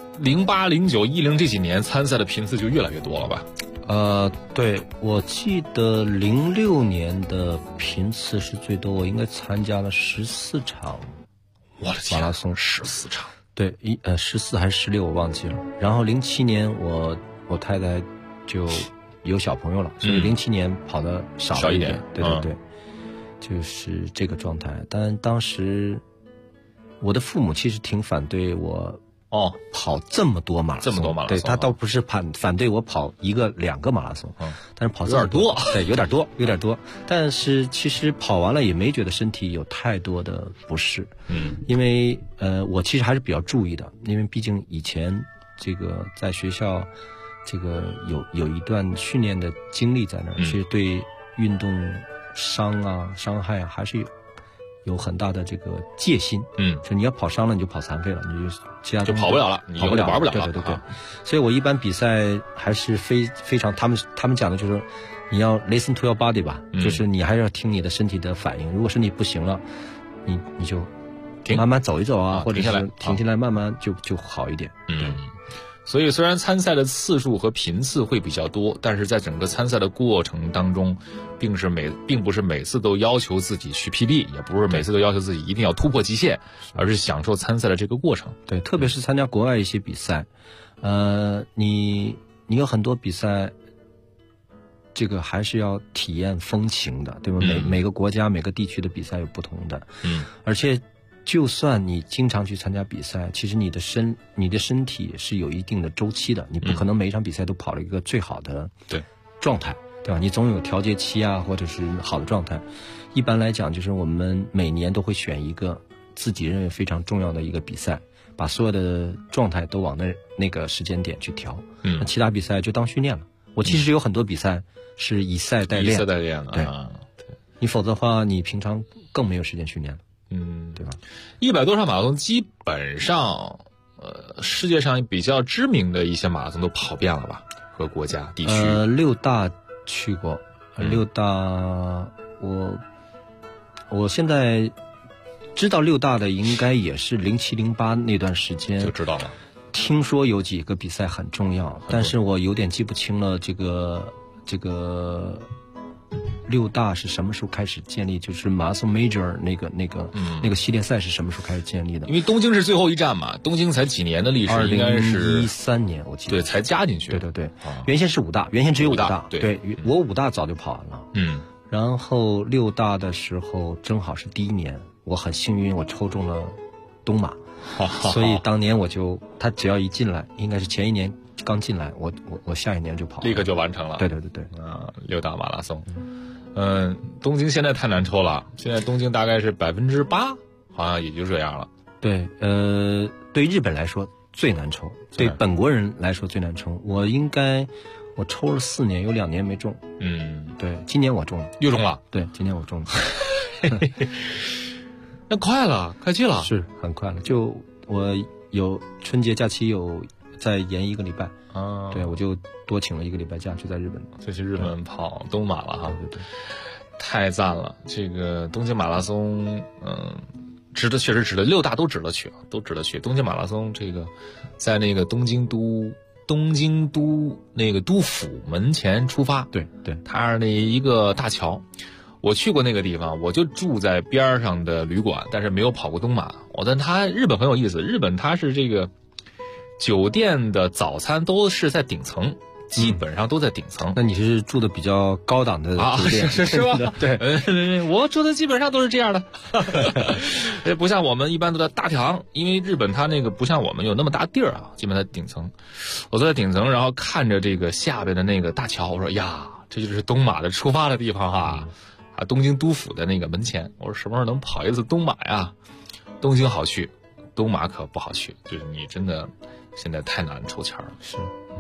C: 08、09、10这几年参赛的频次就越来越多了吧？
E: 对，我记得06年的频次是最多，我应该参加了14场。
C: 我的天，
E: 马拉松
C: 14场。
E: 对，14还是16我忘记了。然后07年我太太就有小朋友了，所以07年跑的少一点。对对对，就是这个状态。但当时我的父母其实挺反对我跑这么多马拉松，对，他倒不是反对我跑1个2个马拉松，但是跑这么多，对，有点多。但是其实跑完了也没觉得身体有太多的不适，因为我其实还是比较注意的，因为毕竟以前这个在学校这个有一段训练的经历在那儿，其实对运动伤害啊还是有很大的这个戒心，说你要跑伤了你就跑残废了，你就其他
C: 就跑不了了，你就玩不了了。
E: 对，所以我一般比赛还是非常，他们讲的就是你要 listen to your body 吧，就是你还是要听你的身体的反应。如果身体不行了，你就慢慢走一走啊，或者是停下来，慢慢就好一点。
C: 所以虽然参赛的次数和频次会比较多，但是在整个参赛的过程当中，并不是每次都要求自己去 PB， 也不是每次都要求自己一定要突破极限，而是享受参赛的这个过程。
E: 对，特别是参加国外一些比赛，你有很多比赛，这个还是要体验风情的，对吧？每个国家每个地区的比赛有不同的，而且就算你经常去参加比赛，其实你的身体是有一定的周期的，你不可能每一场比赛都跑了一个最好的状态，对吧？你总有调节期啊，或者是好的状态。一般来讲，就是我们每年都会选一个自己认为非常重要的一个比赛，把所有的状态都往那个时间点去调。那其他比赛就当训练了。我其实有很多比赛是以赛代练，
C: 对，
E: 你否则的话，你平常更没有时间训练了。对吧
C: ？100多场马拉松，基本上，世界上比较知名的一些马拉松都跑遍了吧？和国家地区。
E: 6大去过，6大我现在知道6大的应该也是07、08那段时间
C: 就知道了。
E: 听说有几个比赛很重要，但是我有点记不清了。这个六大是什么时候开始建立？就是马拉松 Major 那个系列赛是什么时候开始建立的？
C: 因为东京是最后一站嘛，东京才几年的历史，应该是
E: 2013年，我记得
C: 对才加进去。
E: 对，原先是5大，原先只有5大。对，我5大早就跑完了。然后6大的时候正好是第一年，我很幸运，我抽中了东马。所以当年他只要一进来，应该是前一年刚进来，我下一年就跑了，
C: 立刻就完成了。
E: 对
C: 6大马拉松。东京现在太难抽了，现在东京大概是8%，好像也就这样了。
E: 对，对于日本来说最难抽，对本国人来说最难抽。我抽了4年，有2年没中。对，今年我中了，
C: 又中了。
E: 对，今年我中了。
C: 那快了，快去了，
E: 是很快了。就我有春节假期有再延1个礼拜啊，对，我就多请了1个礼拜假，就在日本，
C: 就去日本跑东马了哈。对，太赞了！这个东京马拉松，值得，确实值得，6大都值得去，都值得去。东京马拉松这个，在那个东京都那个都府门前出发，
E: 对，
C: 它是那一个大桥。我去过那个地方，我就住在边上的旅馆，但是没有跑过东马。但日本很有意思，日本它是这个酒店的早餐都是在顶层，基本上都在顶层。
E: 那你是住的比较高档的酒店
C: 是吧？对，我住的基本上都是这样的，不像我们一般都在大堂，因为日本它那个不像我们有那么大地儿啊，基本在顶层。我坐在顶层，然后看着这个下边的那个大桥，我说呀，这就是东马的出发的地方哈。东京都府的那个门前，我说什么时候能跑一次东马呀？东京好去，东马可不好去，就是你真的现在太难抽签了。
E: 是，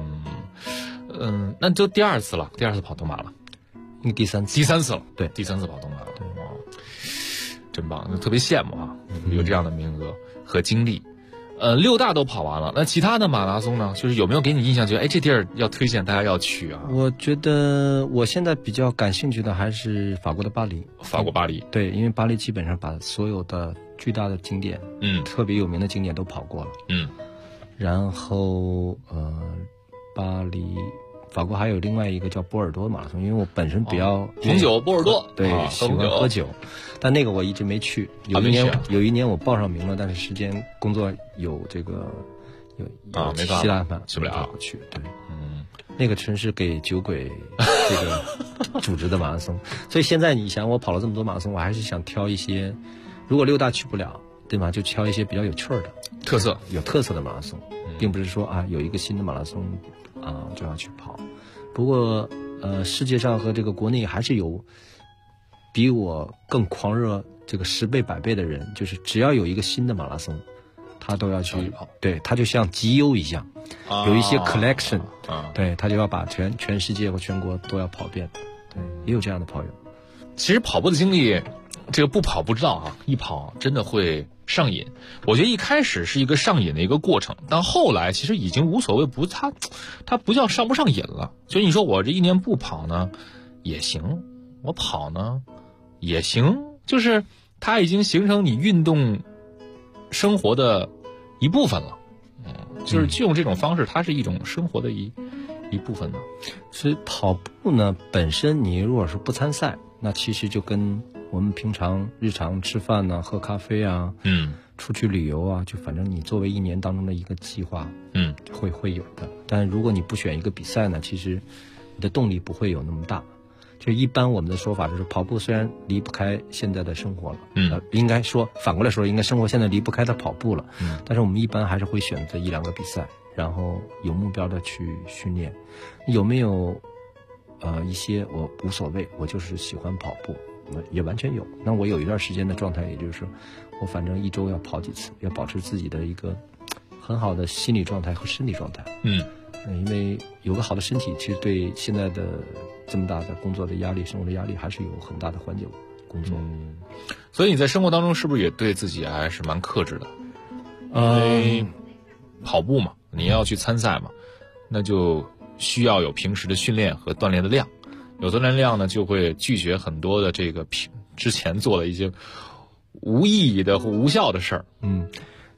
C: 那就第2次了，第2次跑东马了，
E: 因为第三次
C: 了，
E: 对，
C: 第3次跑东马了，对，真棒，特别羡慕啊，有这样的名额和经历。6大都跑完了，那其他的马拉松呢？就是有没有给你印象，觉得这地儿要推荐大家要去啊？
E: 我觉得我现在比较感兴趣的还是法国的巴黎。
C: 法国巴黎，
E: 对，因为巴黎基本上把所有的巨大的景点，特别有名的景点都跑过了。然后巴黎。法国还有另外一个叫波尔多马拉松，因为我本身比较
C: 红酒波尔多，
E: 对，喜欢喝酒，但那个我一直没去。有一年我报上名了，但是时间工作有这个有其他安排，
C: 去不了，
E: 去。对，那个城市给酒鬼这个组织的马拉松，所以现在你想我跑了这么多马拉松，我还是想挑一些，如果6大去不了，对吧？就挑一些比较有趣的、有特色的马拉松，并不是说有一个新的马拉松。就要去跑，不过世界上和这个国内还是有比我更狂热这个10倍100倍的人，就是只要有一个新的马拉松，他都要去跑。对，他就像集邮一样，有一些 collection，对，他就要把全世界和全国都要跑遍。对，也有这样的跑友。
C: 其实跑步的经历，这个不跑不知道啊，一跑真的会上瘾。我觉得一开始是一个上瘾的一个过程，但后来其实已经无所谓，它不叫上不上瘾了。所以你说我这1年不跑呢也行，我跑呢也行，就是它已经形成你运动生活的一部分了。就是就用这种方式，它是一种生活的一部分呢。
E: 其实跑步呢本身，你如果是不参赛，那其实就跟我们平常日常吃饭呢、喝咖啡啊，出去旅游啊，就反正你作为1年当中的一个计划，会有的。但如果你不选一个比赛呢，其实你的动力不会有那么大。就一般我们的说法就是，跑步虽然离不开现在的生活了，应该说反过来说，应该生活现在离不开它跑步了，但是我们一般还是会选择1、2个比赛，然后有目标的去训练。有没有一些我无所谓，我就是喜欢跑步，也完全有。那我有一段时间的状态，也就是说我反正1周要跑几次，要保持自己的一个很好的心理状态和身体状态。因为有个好的身体，其实对现在的这么大的工作的压力、生活的压力还是有很大的缓解工作。
C: 所以你在生活当中是不是也对自己还是蛮克制的？因为跑步嘛，你要去参赛嘛，那就需要有平时的训练和锻炼的量。有锻炼量呢，就会拒绝很多的这个之前做的一些无意义的或无效的事儿。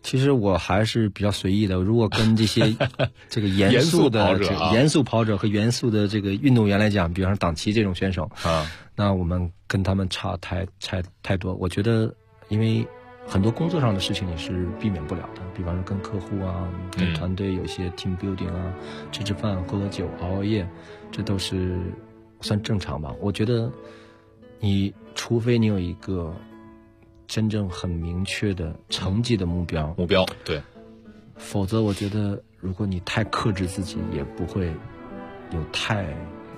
E: 其实我还是比较随意的。如果跟这些这个严肃跑者和严肃的这个运动员来讲，比方说党旗这种选手啊，那我们跟他们差太多。我觉得，因为很多工作上的事情你是避免不了的，比方说跟客户啊、跟团队有一些 team building 啊，吃饭、喝酒、熬夜，这都是算正常吧。我觉得，除非你有一个真正很明确的成绩的目标，
C: 对，
E: 否则我觉得如果你太克制自己，也不会有太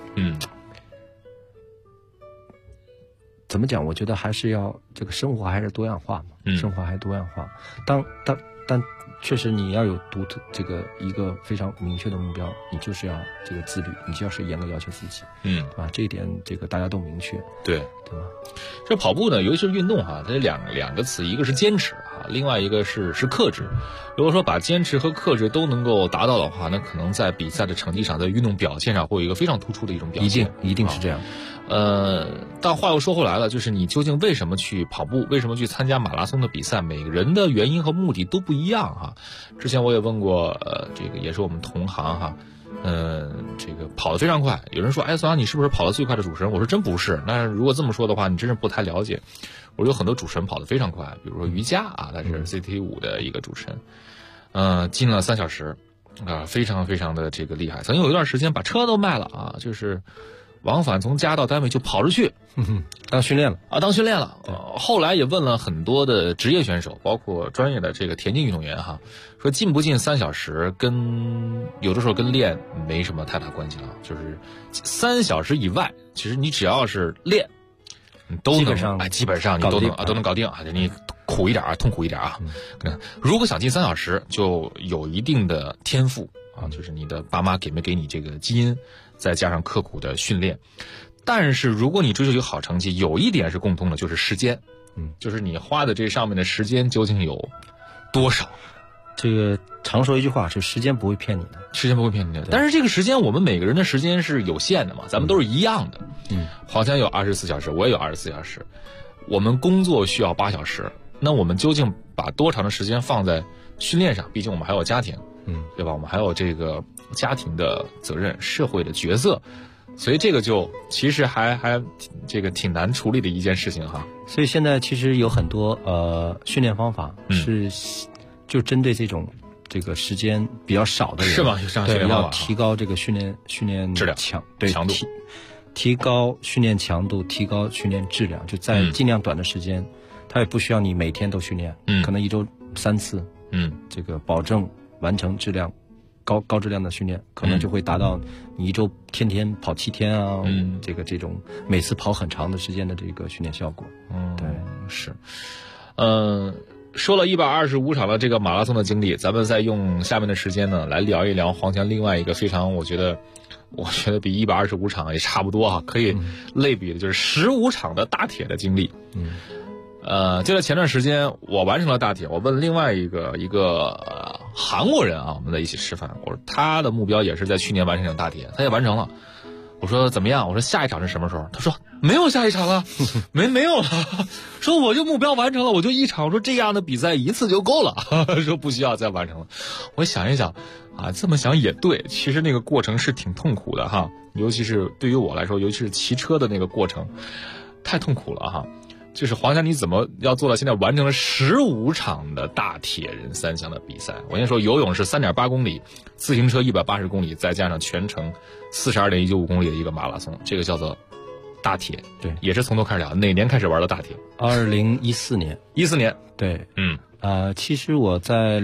E: 怎么讲？我觉得还是要这个生活还是多样化嘛，生活还是多样化。但确实你要有独特这个一个非常明确的目标，你就是要这个自律，你就要是严格要求自己，对吧？这一点这个大家都明确，
C: 对
E: 吧？
C: 这跑步呢，尤其是运动哈，它这两个词，一个是坚持啊，另外一个是克制。如果说把坚持和克制都能够达到的话，那可能在比赛的成绩上，在运动表现上会有一个非常突出的一种表现，
E: 一定是这样。
C: 但话又说回来了，就是你究竟为什么去跑步，为什么去参加马拉松的比赛？每个人的原因和目的都不一样哈。之前我也问过，这个也是我们同行哈，这个跑得非常快。有人说，哎，孙杨你是不是跑得最快的主持人？我说真不是。那如果这么说的话，你真是不太了解。我说有很多主持人跑得非常快，比如说于佳啊，他是 CT5 的一个主持人，进了3小时，非常非常的这个厉害。曾经有一段时间把车都卖了啊，就是往返从家到单位就跑着去，
E: 当训练了。
C: 后来也问了很多的职业选手，包括专业的这个田径运动员哈，说进不进3小时有的时候跟练没什么太大关系了，就是3小时以外，其实你只要是练，你都能基本上你都能搞定啊，你苦一点啊，痛苦一点啊。如果想进3小时，就有一定的天赋啊，就是你的爸妈给没给你这个基因，再加上刻苦的训练。但是如果你追求一个好成绩，有一点是共通的，就是时间，就是你花的这上面的时间究竟有多少。
E: 这个常说一句话，是时间不会骗你的，
C: 但是这个时间，我们每个人的时间是有限的嘛，咱们都是一样的。黄强有24小时，我也有24小时，我们工作需要8小时，那我们究竟把多长的时间放在训练上？毕竟我们还有家庭，对吧？我们还有这个家庭的责任、社会的角色，所以这个就其实还这个挺难处理的一件事情哈。
E: 所以现在其实有很多训练方法是就针对这个时间比较少的人，
C: 是吗？
E: 对，要提高这个训练
C: 质量
E: 强
C: 度，
E: 提高训练强度，提高训练质量，就在尽量短的时间，它也不需要你每天都训练，可能1周3次，这个保证完成质量高质量的训练，可能就会达到你1周天天跑7天啊，这种每次跑很长的时间的这个训练效果。对，
C: 是，说了125场的这个马拉松的经历，咱们再用下面的时间呢来聊一聊黄强另外一个非常我觉得比125场也差不多哈，可以类比的就是15场的大铁的经历。就在前段时间我完成了大铁，我问另外一个韩国人啊，我们在一起吃饭，我说他的目标也是在去年完成一场大铁，他也完成了。我说怎么样？我说下一场是什么时候？他说没有下一场了，没有了。说我就目标完成了，我就1场。我说这样的比赛1次就够了，说不需要再完成了。我想一想啊，这么想也对，其实那个过程是挺痛苦的哈，尤其是对于我来说，尤其是骑车的那个过程，太痛苦了哈。就是黄强，你怎么要做到现在完成了15场的大铁人3项的比赛？我先说游泳是3.8公里，自行车180公里，再加上全程42.195公里的一个马拉松，这个叫做大铁。
E: 对，
C: 也是从头开始聊。哪年开始玩的大铁
E: ？2014年。
C: 14年。
E: 对，其实我在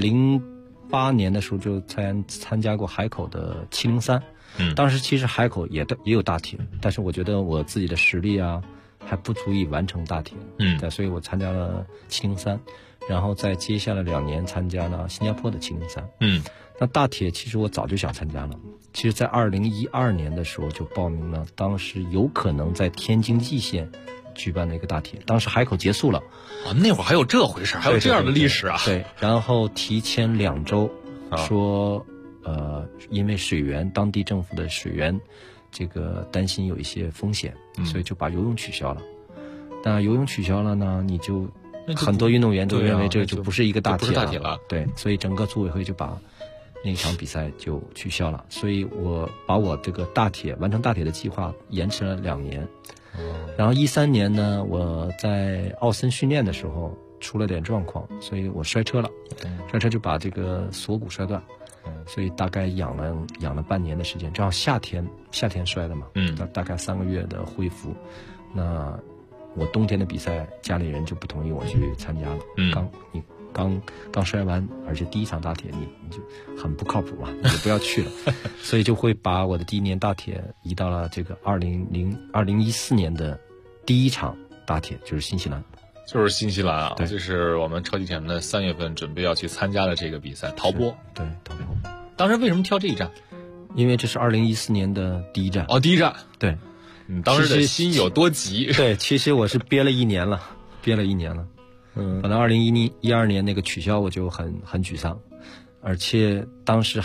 E: 08年的时候就参加过海口的703，当时其实海口也有大铁，但是我觉得我自己的实力啊还不足以完成大铁，对，所以我参加了703，然后在接下来2年参加了新加坡的703。那大铁其实我早就想参加了，其实在2012年的时候就报名了，当时有可能在天津蓟县举办的一个大铁，当时海口结束了
C: 啊，那会儿还有这回事，还有这样的历史啊。
E: 对，然后提前2周说因为当地政府的水源这个担心有一些风险，所以就把游泳取消了。那游泳取消了呢，你就很多运动员都认为这就不是一个大铁
C: 了，
E: 对，所以整个组委会就把那场比赛就取消了，所以我把我这个完成大铁的计划延迟了2年。然后13年呢，我在奥森训练的时候出了点状况，所以我摔车了，摔车就把这个锁骨摔断，所以大概养了半年的时间，正好夏天摔的嘛，大概3个月的恢复。那我冬天的比赛，家里人就不同意我去参加了。刚摔完，而且第一场大铁你就很不靠谱嘛，你就不要去了，所以就会把我的第1年大铁移到了这个2014年的第1场大铁，就是新西兰。
C: 就是新西兰啊，
E: 对，
C: 就是我们超级铁人的3月份准备要去参加的这个比赛，陶波。
E: 对，陶波。
C: 当时为什么挑这一站？
E: 因为这是2014年的第1站。
C: 哦，第1站。
E: 对，
C: 你当时的心有多急？
E: 对，其实我是憋了1年了。本来2012年那个取消，我就很沮丧，而且当时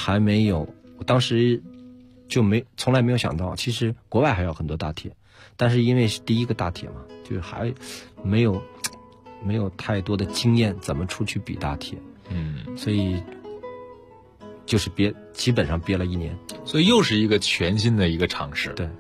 E: 就从来没有想到，其实国外还有很多大铁，但是因为是第1个大铁嘛，就还没有太多的经验怎么出去比大铁，所以就是基本上憋了1年，
C: 所以又是一个全新的一个尝试。
E: 对，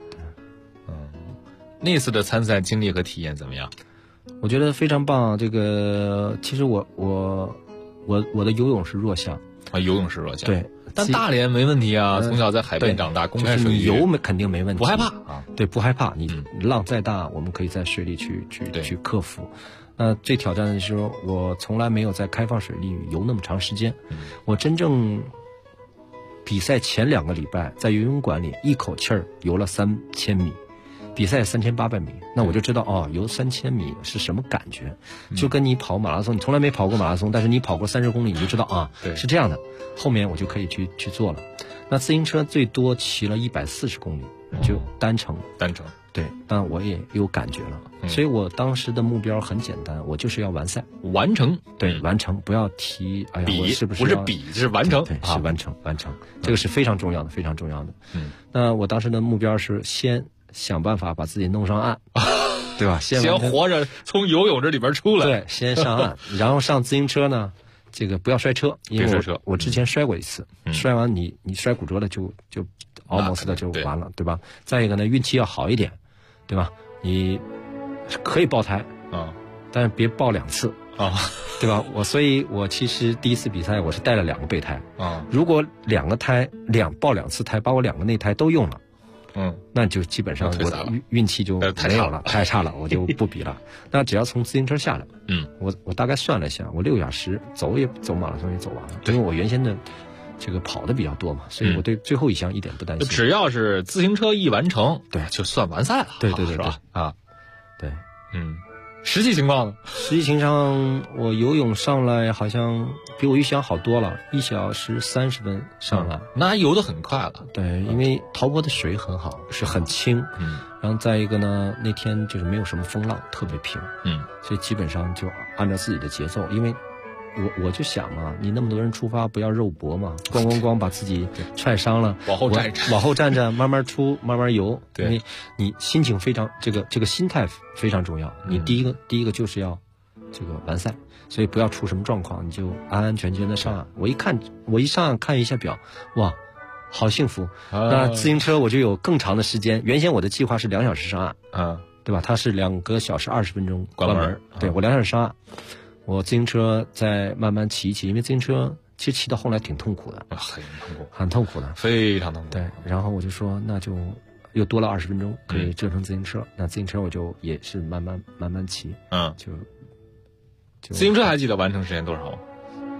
C: 那次的参赛经历和体验怎么样？
E: 我觉得非常棒。这个其实我的游泳是弱项
C: 啊，游泳是弱项。
E: 对，
C: 但大连没问题啊，从小在海边长大，公开水域，
E: 就是你游肯定没问题，
C: 不害怕啊。
E: 对，不害怕，你浪再大，我们可以在水里去克服。那最挑战的是说，我从来没有在开放水里游那么长时间。我真正比赛前2个礼拜在游泳馆里一口气儿游了3000米。比赛3800米，那我就知道游3000米是什么感觉，就跟你跑马拉松，你从来没跑过马拉松，但是你跑过30公里，你就知道是这样的。后面我就可以去做了。那自行车最多骑了140公里，就单程。对，但我也有感觉了，所以我当时的目标很简单，我就是要完赛，
C: 完成。
E: 对，完成，不要提
C: 比，
E: 我是不是
C: 不是比，是完成。
E: 对，是完成，这个是非常重要的，非常重要的。那我当时的目标是先想办法把自己弄上岸，对吧？
C: 先活着从游泳这里边出来。
E: 对，先上岸，然后上自行车呢，这个不要摔车，因为我之前摔过一次，摔完你摔骨折了就almost的就完了，对吧？再一个呢，运气要好一点，对吧？你可以爆胎啊，但是别爆2次啊，对吧？所以我其实第1次比赛我是带了2个备胎啊，如果2个胎爆2次胎，把我2个内胎都用了。那就基本上我的运气就没有了，太差了，我就不比了。那只要从自行车下来，我大概算了一下，我6小时走马拉松也走完了，因为我原先的这个跑的比较多嘛，所以我对最后一项一点不担心。
C: 只要是自行车一完成，对，就算完赛了。
E: 对，
C: 是吧？啊，
E: 对，
C: 实际情况呢？
E: 实际情况，我游泳上来好像比我预想好多了，1小时30分上来，
C: 那游得很快了。
E: 对，因为陶波的水很好，是很清，然后再一个呢，那天就是没有什么风浪，特别平，所以基本上就按照自己的节奏，因为我就想嘛，你那么多人出发，不要肉搏嘛，咣把自己踹伤了，往后站着，慢慢出，慢慢游。
C: 对，
E: 因为你心情非常，这个心态非常重要。你第一个就是要这个完赛，所以不要出什么状况，你就安安全全的上岸。我一上岸看一下表，哇，好幸福。那自行车我就有更长的时间，原先我的计划是2小时上岸，对吧？它是2个小时20分钟关门，对，我2小时上岸。我自行车再慢慢骑一骑，因为自行车其实骑到后来挺痛苦的，很痛苦的，
C: 非常痛苦。
E: 对，然后我就说，那就又多了20分钟可以折成自行车，那自行车我就也是慢慢骑，就
C: 自行车还记得完成时间多少吗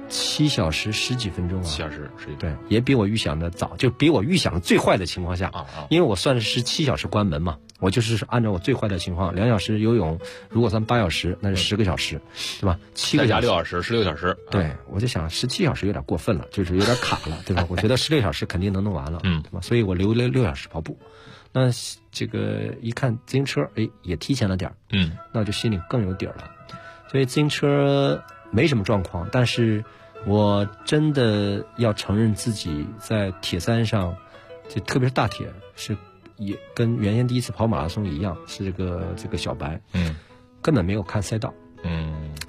E: ？7小时10几分钟啊
C: ！7小时10几分钟，
E: 对，也比我预想的早，就比我预想的最坏的情况下因为我算是17小时关门嘛，我就是按照我最坏的情况，2小时游泳，如果算8小时，那是10个小时，对吧？7个小时，
C: 6小时，16小时。
E: 对，我就想17小时有点过分了，就是有点卡了，对吧？我觉得16小时肯定能弄完了，对吧？所以我留了6小时跑步。那这个一看自行车，也提前了点那我就心里更有底儿了。所以自行车没什么状况，但是我真的要承认自己在铁三上，就特别是大铁，是也跟原先第1次跑马拉松一样，是这个小白，根本没有看赛道，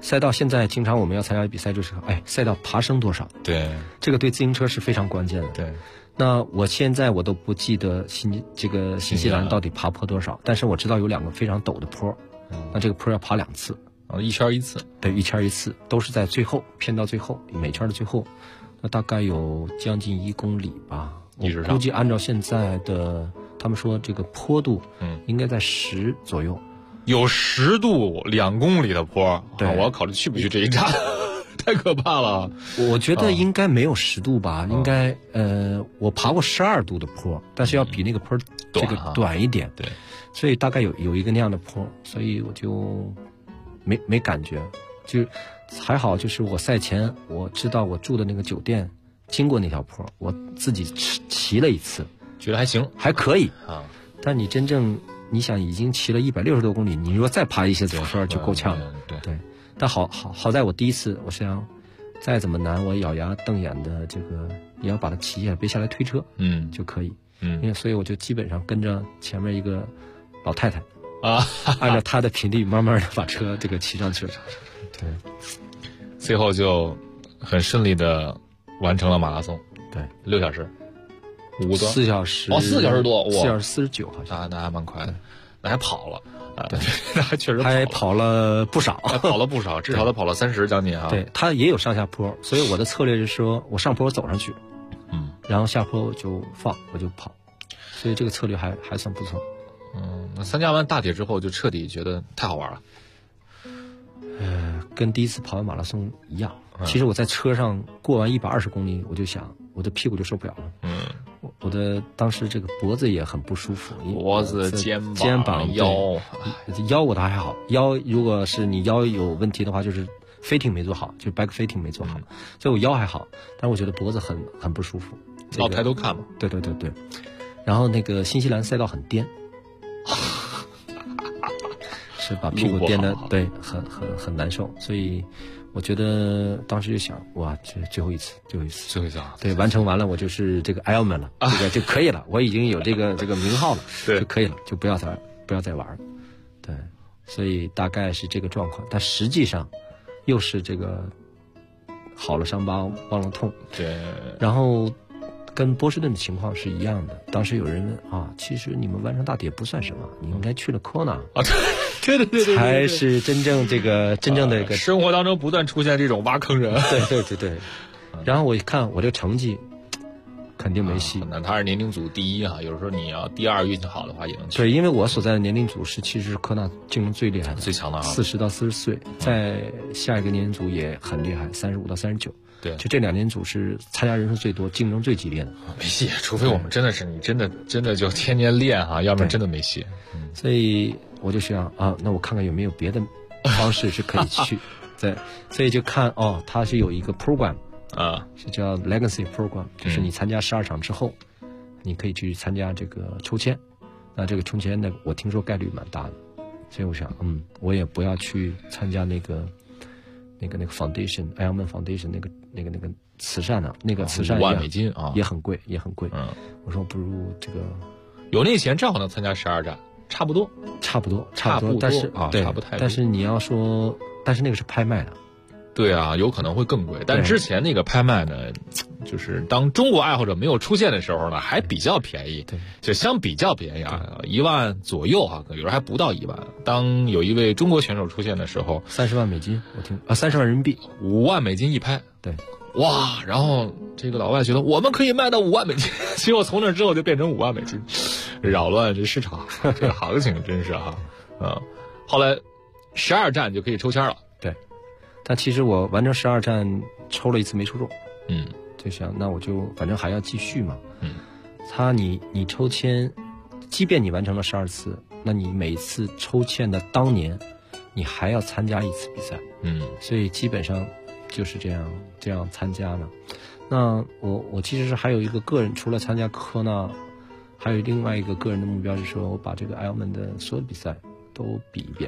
E: 赛道现在经常我们要参加比赛，就是赛道爬升多少？
C: 对，
E: 这个对自行车是非常关键的。
C: 对，
E: 那我现在我都不记得新西兰到底爬坡多少，但是我知道有2个非常陡的坡，那这个坡要爬2次，
C: 一圈一次。
E: 对，一圈一次，都是在最后偏到最后，每圈的最后，那大概有将近1公里吧。我估计按照现在的他们说这个坡度，应该在10左右。
C: 有10度2公里的坡，
E: 对，
C: 我要考虑去不去这一站，太可怕了。
E: 我觉得应该没有10度吧，应该我爬过12度的坡，但是要比那个坡这个短一点，
C: 对，
E: 所以大概有一个那样的坡，所以我就没感觉，就还好，就是我赛前我知道我住的那个酒店经过那条坡，我自己骑了一次，
C: 觉得还行，
E: 还可以
C: 啊。
E: 但你真正你想已经骑了160多公里，你如果再爬一些坡就够呛了。对。但好在我第一次，我想再怎么难，我咬牙瞪眼的这个也要把它骑下来，别下来推车，就可以。因为所以我就基本上跟着前面一个老太太
C: 啊，
E: 按照她的频率慢慢的把车这个骑上去了。对，
C: 最后就很顺利的完成了马拉松。
E: 对
C: ，6小时5多
E: ，4小时
C: 4小时多
E: ，4小时49好像，
C: 那还蛮快的，那还跑了。对，那还确实
E: 还跑了不少，
C: 至少他跑了30将近啊。
E: 对，他也有上下坡，所以我的策略是说我上坡我走上去，然后下坡我就跑，所以这个策略还算不错。
C: 那参加完大铁之后就彻底觉得太好玩了。
E: 跟第一次跑完马拉松一样。其实我在车上过完120公里，我就想我的屁股就受不了了。我的当时这个脖子也很不舒服，
C: 脖子、肩膀、
E: 腰我倒还好，腰如果是你腰有问题的话，就是 fitting 没做好，就是 back fitting 没做好，所以我腰还好，但是我觉得脖子很不舒服。
C: 老抬头看嘛。
E: 对。然后那个新西兰赛道很颠，是把屁股颠的，对，很难受，所以我觉得当时就想，哇，这最后一次，对，完成完了，我就是这个 Ironman 了，这个就可以了，我已经有这个名号了，
C: 对，
E: 就可以了，就不要再玩了，对，所以大概是这个状况，但实际上又是这个好了伤疤忘了痛，
C: 对，
E: 然后跟波士顿的情况是一样的，当时有人问啊，其实你们完成大铁不算什么，你应该去了 Kona
C: 啊，对，
E: 才是真正的一个
C: 生活当中不断出现这种挖坑人，
E: 对。然后我一看我这个成绩肯定没戏，
C: 那他是年龄组第一啊，有时候你要第2运气好的话也能去。
E: 对，因为我所在的年龄组其实是科纳竞争最厉害的、
C: 最强的啊
E: ，40到40岁，在下一个年龄组也很厉害，35到39。
C: 对，
E: 就这2年组是参加人数最多、竞争最激烈的。
C: 没戏，除非我们真的是你真的就天天练哈，要不然真的没戏。
E: 所以我就想啊，那我看看有没有别的方式是可以去。对，所以就看它是有一个 program
C: 啊，
E: 是叫 Legacy Program， 就是你参加12场之后，你可以去参加这个抽签。那这个抽签呢，我听说概率蛮大的，所以我想，我也不要去参加那个 Foundation Ironman Foundation 那个慈善啊，那个慈善
C: 5万美金啊，
E: 也很贵。我说不如这个
C: 有那钱正好能参加12站，差不多，
E: 但是对，
C: 差不太多。
E: 但是你要说，但是那个是拍卖的。
C: 对啊，有可能会更贵。但之前那个拍卖呢，就是当中国爱好者没有出现的时候呢，还比较便宜。
E: 对，
C: 就相比较便宜啊，1万左右啊，有时候还不到1万。当有一位中国选手出现的时候
E: ，30万美金，我听30万人民币
C: ，5万美金一拍。
E: 对，
C: 哇！然后这个老外觉得我们可以卖到5万美金，结果从那之后就变成5万美金，扰乱这市场，这个行情真是哈。后来12站就可以抽签了。
E: 对。但其实我完成12站抽了一次没抽中，就想那我就反正还要继续嘛，你抽签，即便你完成了12次，那你每次抽签的当年，你还要参加一次比赛，所以基本上就是这样参加了。那我其实是还有一个个人，除了参加科纳，还有另外一个个人的目标是说，我把这个 Ironman 的所有比赛都比一遍。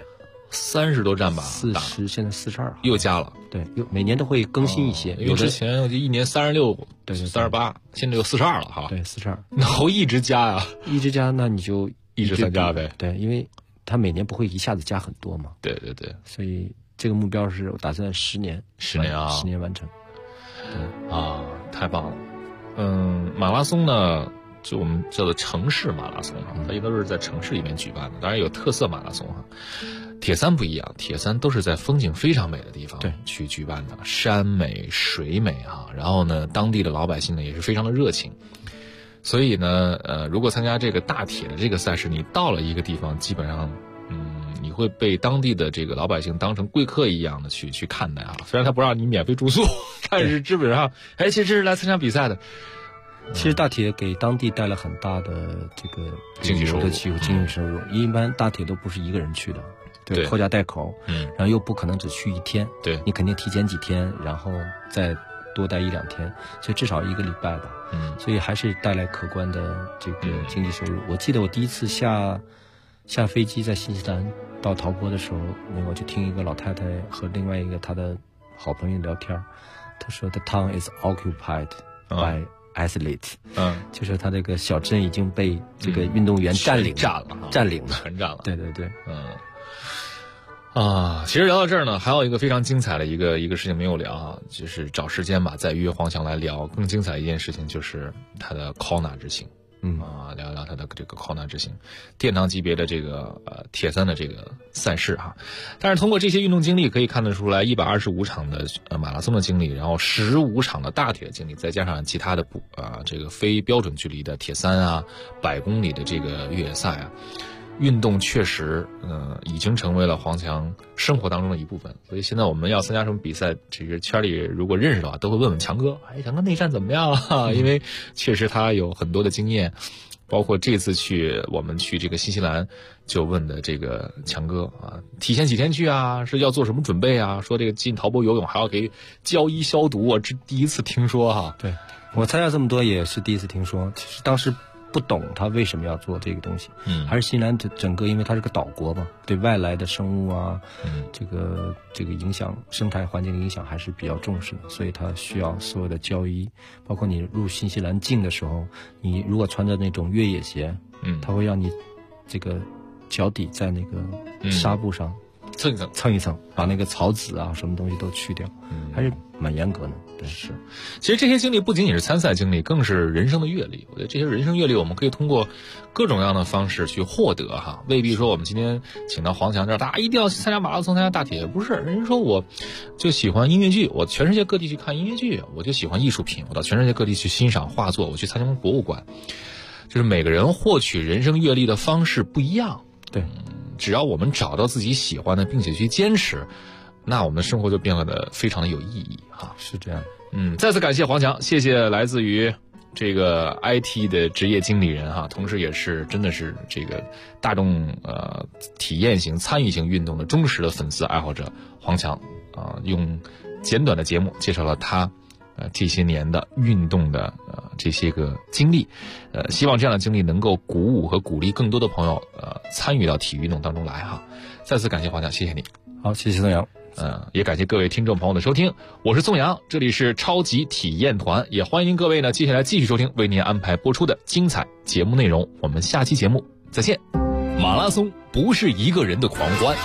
C: 30多站吧
E: ，40现在42，
C: 又加了，
E: 对，每年都会更新一些，
C: 因为之前我就1年36，
E: 对
C: 38，现在有42了哈，
E: 对42，
C: 那我一直加呀，
E: 一直加，那你就
C: 一直参加呗，
E: 对，因为他每年不会一下子加很多嘛，
C: 对，
E: 所以这个目标是我打算10年完成。
C: 啊，太棒了。马拉松呢，就我们叫做城市马拉松哈，它一般都是在城市里面举办的，当然有特色马拉松哈。铁三不一样，铁三都是在风景非常美的地方去举办的，山美水美哈。然后呢，当地的老百姓呢也是非常的热情，所以呢，如果参加这个大铁的这个赛事，你到了一个地方，基本上，你会被当地的这个老百姓当成贵客一样的去看待啊。虽然他不让你免费住宿，但是基本上，其实这是来参加比赛的。
E: 其实大铁给当地带来很大的这个
C: 经济收入，
E: 经济收入。一般大铁都不是一个人去的。对，拖家带口，然后又不可能只去1天，
C: 对，
E: 你肯定提前几天，然后再多待1-2天，所以至少1个礼拜吧，所以还是带来可观的这个经济收入。我记得我第一次下飞机在新西兰到陶波的时候，我就听一个老太太和另外一个她的好朋友聊天，她说 The town is occupied by athletes， 就是他这个小镇已经被这个运动员占领了，
C: 全占了，
E: 对，
C: 其实聊到这儿呢，还有一个非常精彩的一个事情没有聊啊，就是找时间吧，再约黄强来聊更精彩的一件事情，就是他的 Kona 之行。聊聊他的这个 Kona 之行，殿堂级别的这个铁三的这个赛事哈。但是通过这些运动经历可以看得出来，125场的马拉松的经历，然后15场的大铁的经历，再加上其他的这个非标准距离的铁三啊、100公里的这个越野赛啊。运动确实，已经成为了黄强生活当中的一部分。所以现在我们要参加什么比赛，这个圈里如果认识的话，都会问问强哥，强哥内战怎么样啊？因为确实他有很多的经验，包括这次我们去这个新西兰，就问的这个强哥啊，提前几天去啊，是要做什么准备啊？说这个进陶波游泳还要给胶衣消毒，我这第一次听说哈。
E: 对，我参加这么多也是第一次听说，其实当时不懂他为什么要做这个东西，还是新西兰整个，因为它是个岛国嘛，对外来的生物啊，这个影响生态环境的影响还是比较重视的，所以它需要所有的胶衣，包括你入新西兰境的时候，你如果穿着那种越野鞋，它会让你这个脚底在那个纱布上蹭一层，把那个草籽啊什么东西都去掉，还是蛮严格的。对，
C: 是。其实这些经历不仅仅是参赛经历，更是人生的阅历。我觉得这些人生阅历我们可以通过各种各样的方式去获得哈，未必说我们今天请到黄强这儿，大家一定要参加马拉松、参加大铁，不是。人家说我就喜欢音乐剧，我全世界各地去看音乐剧；我就喜欢艺术品，我到全世界各地去欣赏画作，我去参观博物馆。就是每个人获取人生阅历的方式不一样，
E: 对。
C: 只要我们找到自己喜欢的，并且去坚持，那我们的生活就变得非常的有意义哈。
E: 是这样。
C: 再次感谢黄强，谢谢来自于这个 IT 的职业经理人哈，同时也是真的是这个大众体验型、参与型运动的忠实的粉丝爱好者黄强用简短的节目介绍了他这些年的运动的这些个经历，希望这样的经历能够鼓舞和鼓励更多的朋友参与到体育运动当中来哈。再次感谢黄强，谢谢你。
E: 好，谢谢宋阳。
C: 也感谢各位听众朋友的收听，我是宋阳，这里是超级体验团，也欢迎您各位呢接下来继续收听为您安排播出的精彩节目内容，我们下期节目再见。
K: 马拉松不是一个人的狂欢，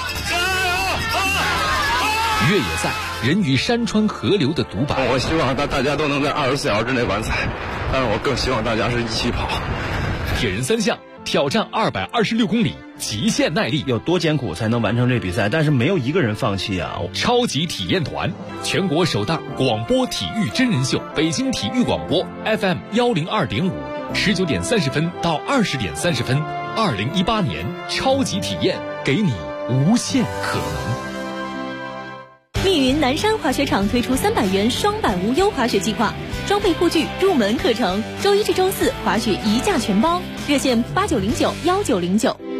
K: 越野赛人与山川河流的独白。
D: 我希望大家都能在24小时之内完赛，但是我更希望大家是一起跑。
K: 铁人3项挑战226公里，极限耐力，
S: 有多艰苦才能完成这比赛？但是没有一个人放弃啊！
K: 超级体验团，全国首档广播体育真人秀，北京体育广播 FM 102.5，19点30分到20点30分，2018年超级体验，给你无限可能。
L: 密云南山滑雪场推出300元双板无忧滑雪计划，装备护具入门课程，周1至周4滑雪1价全包，热线89091909。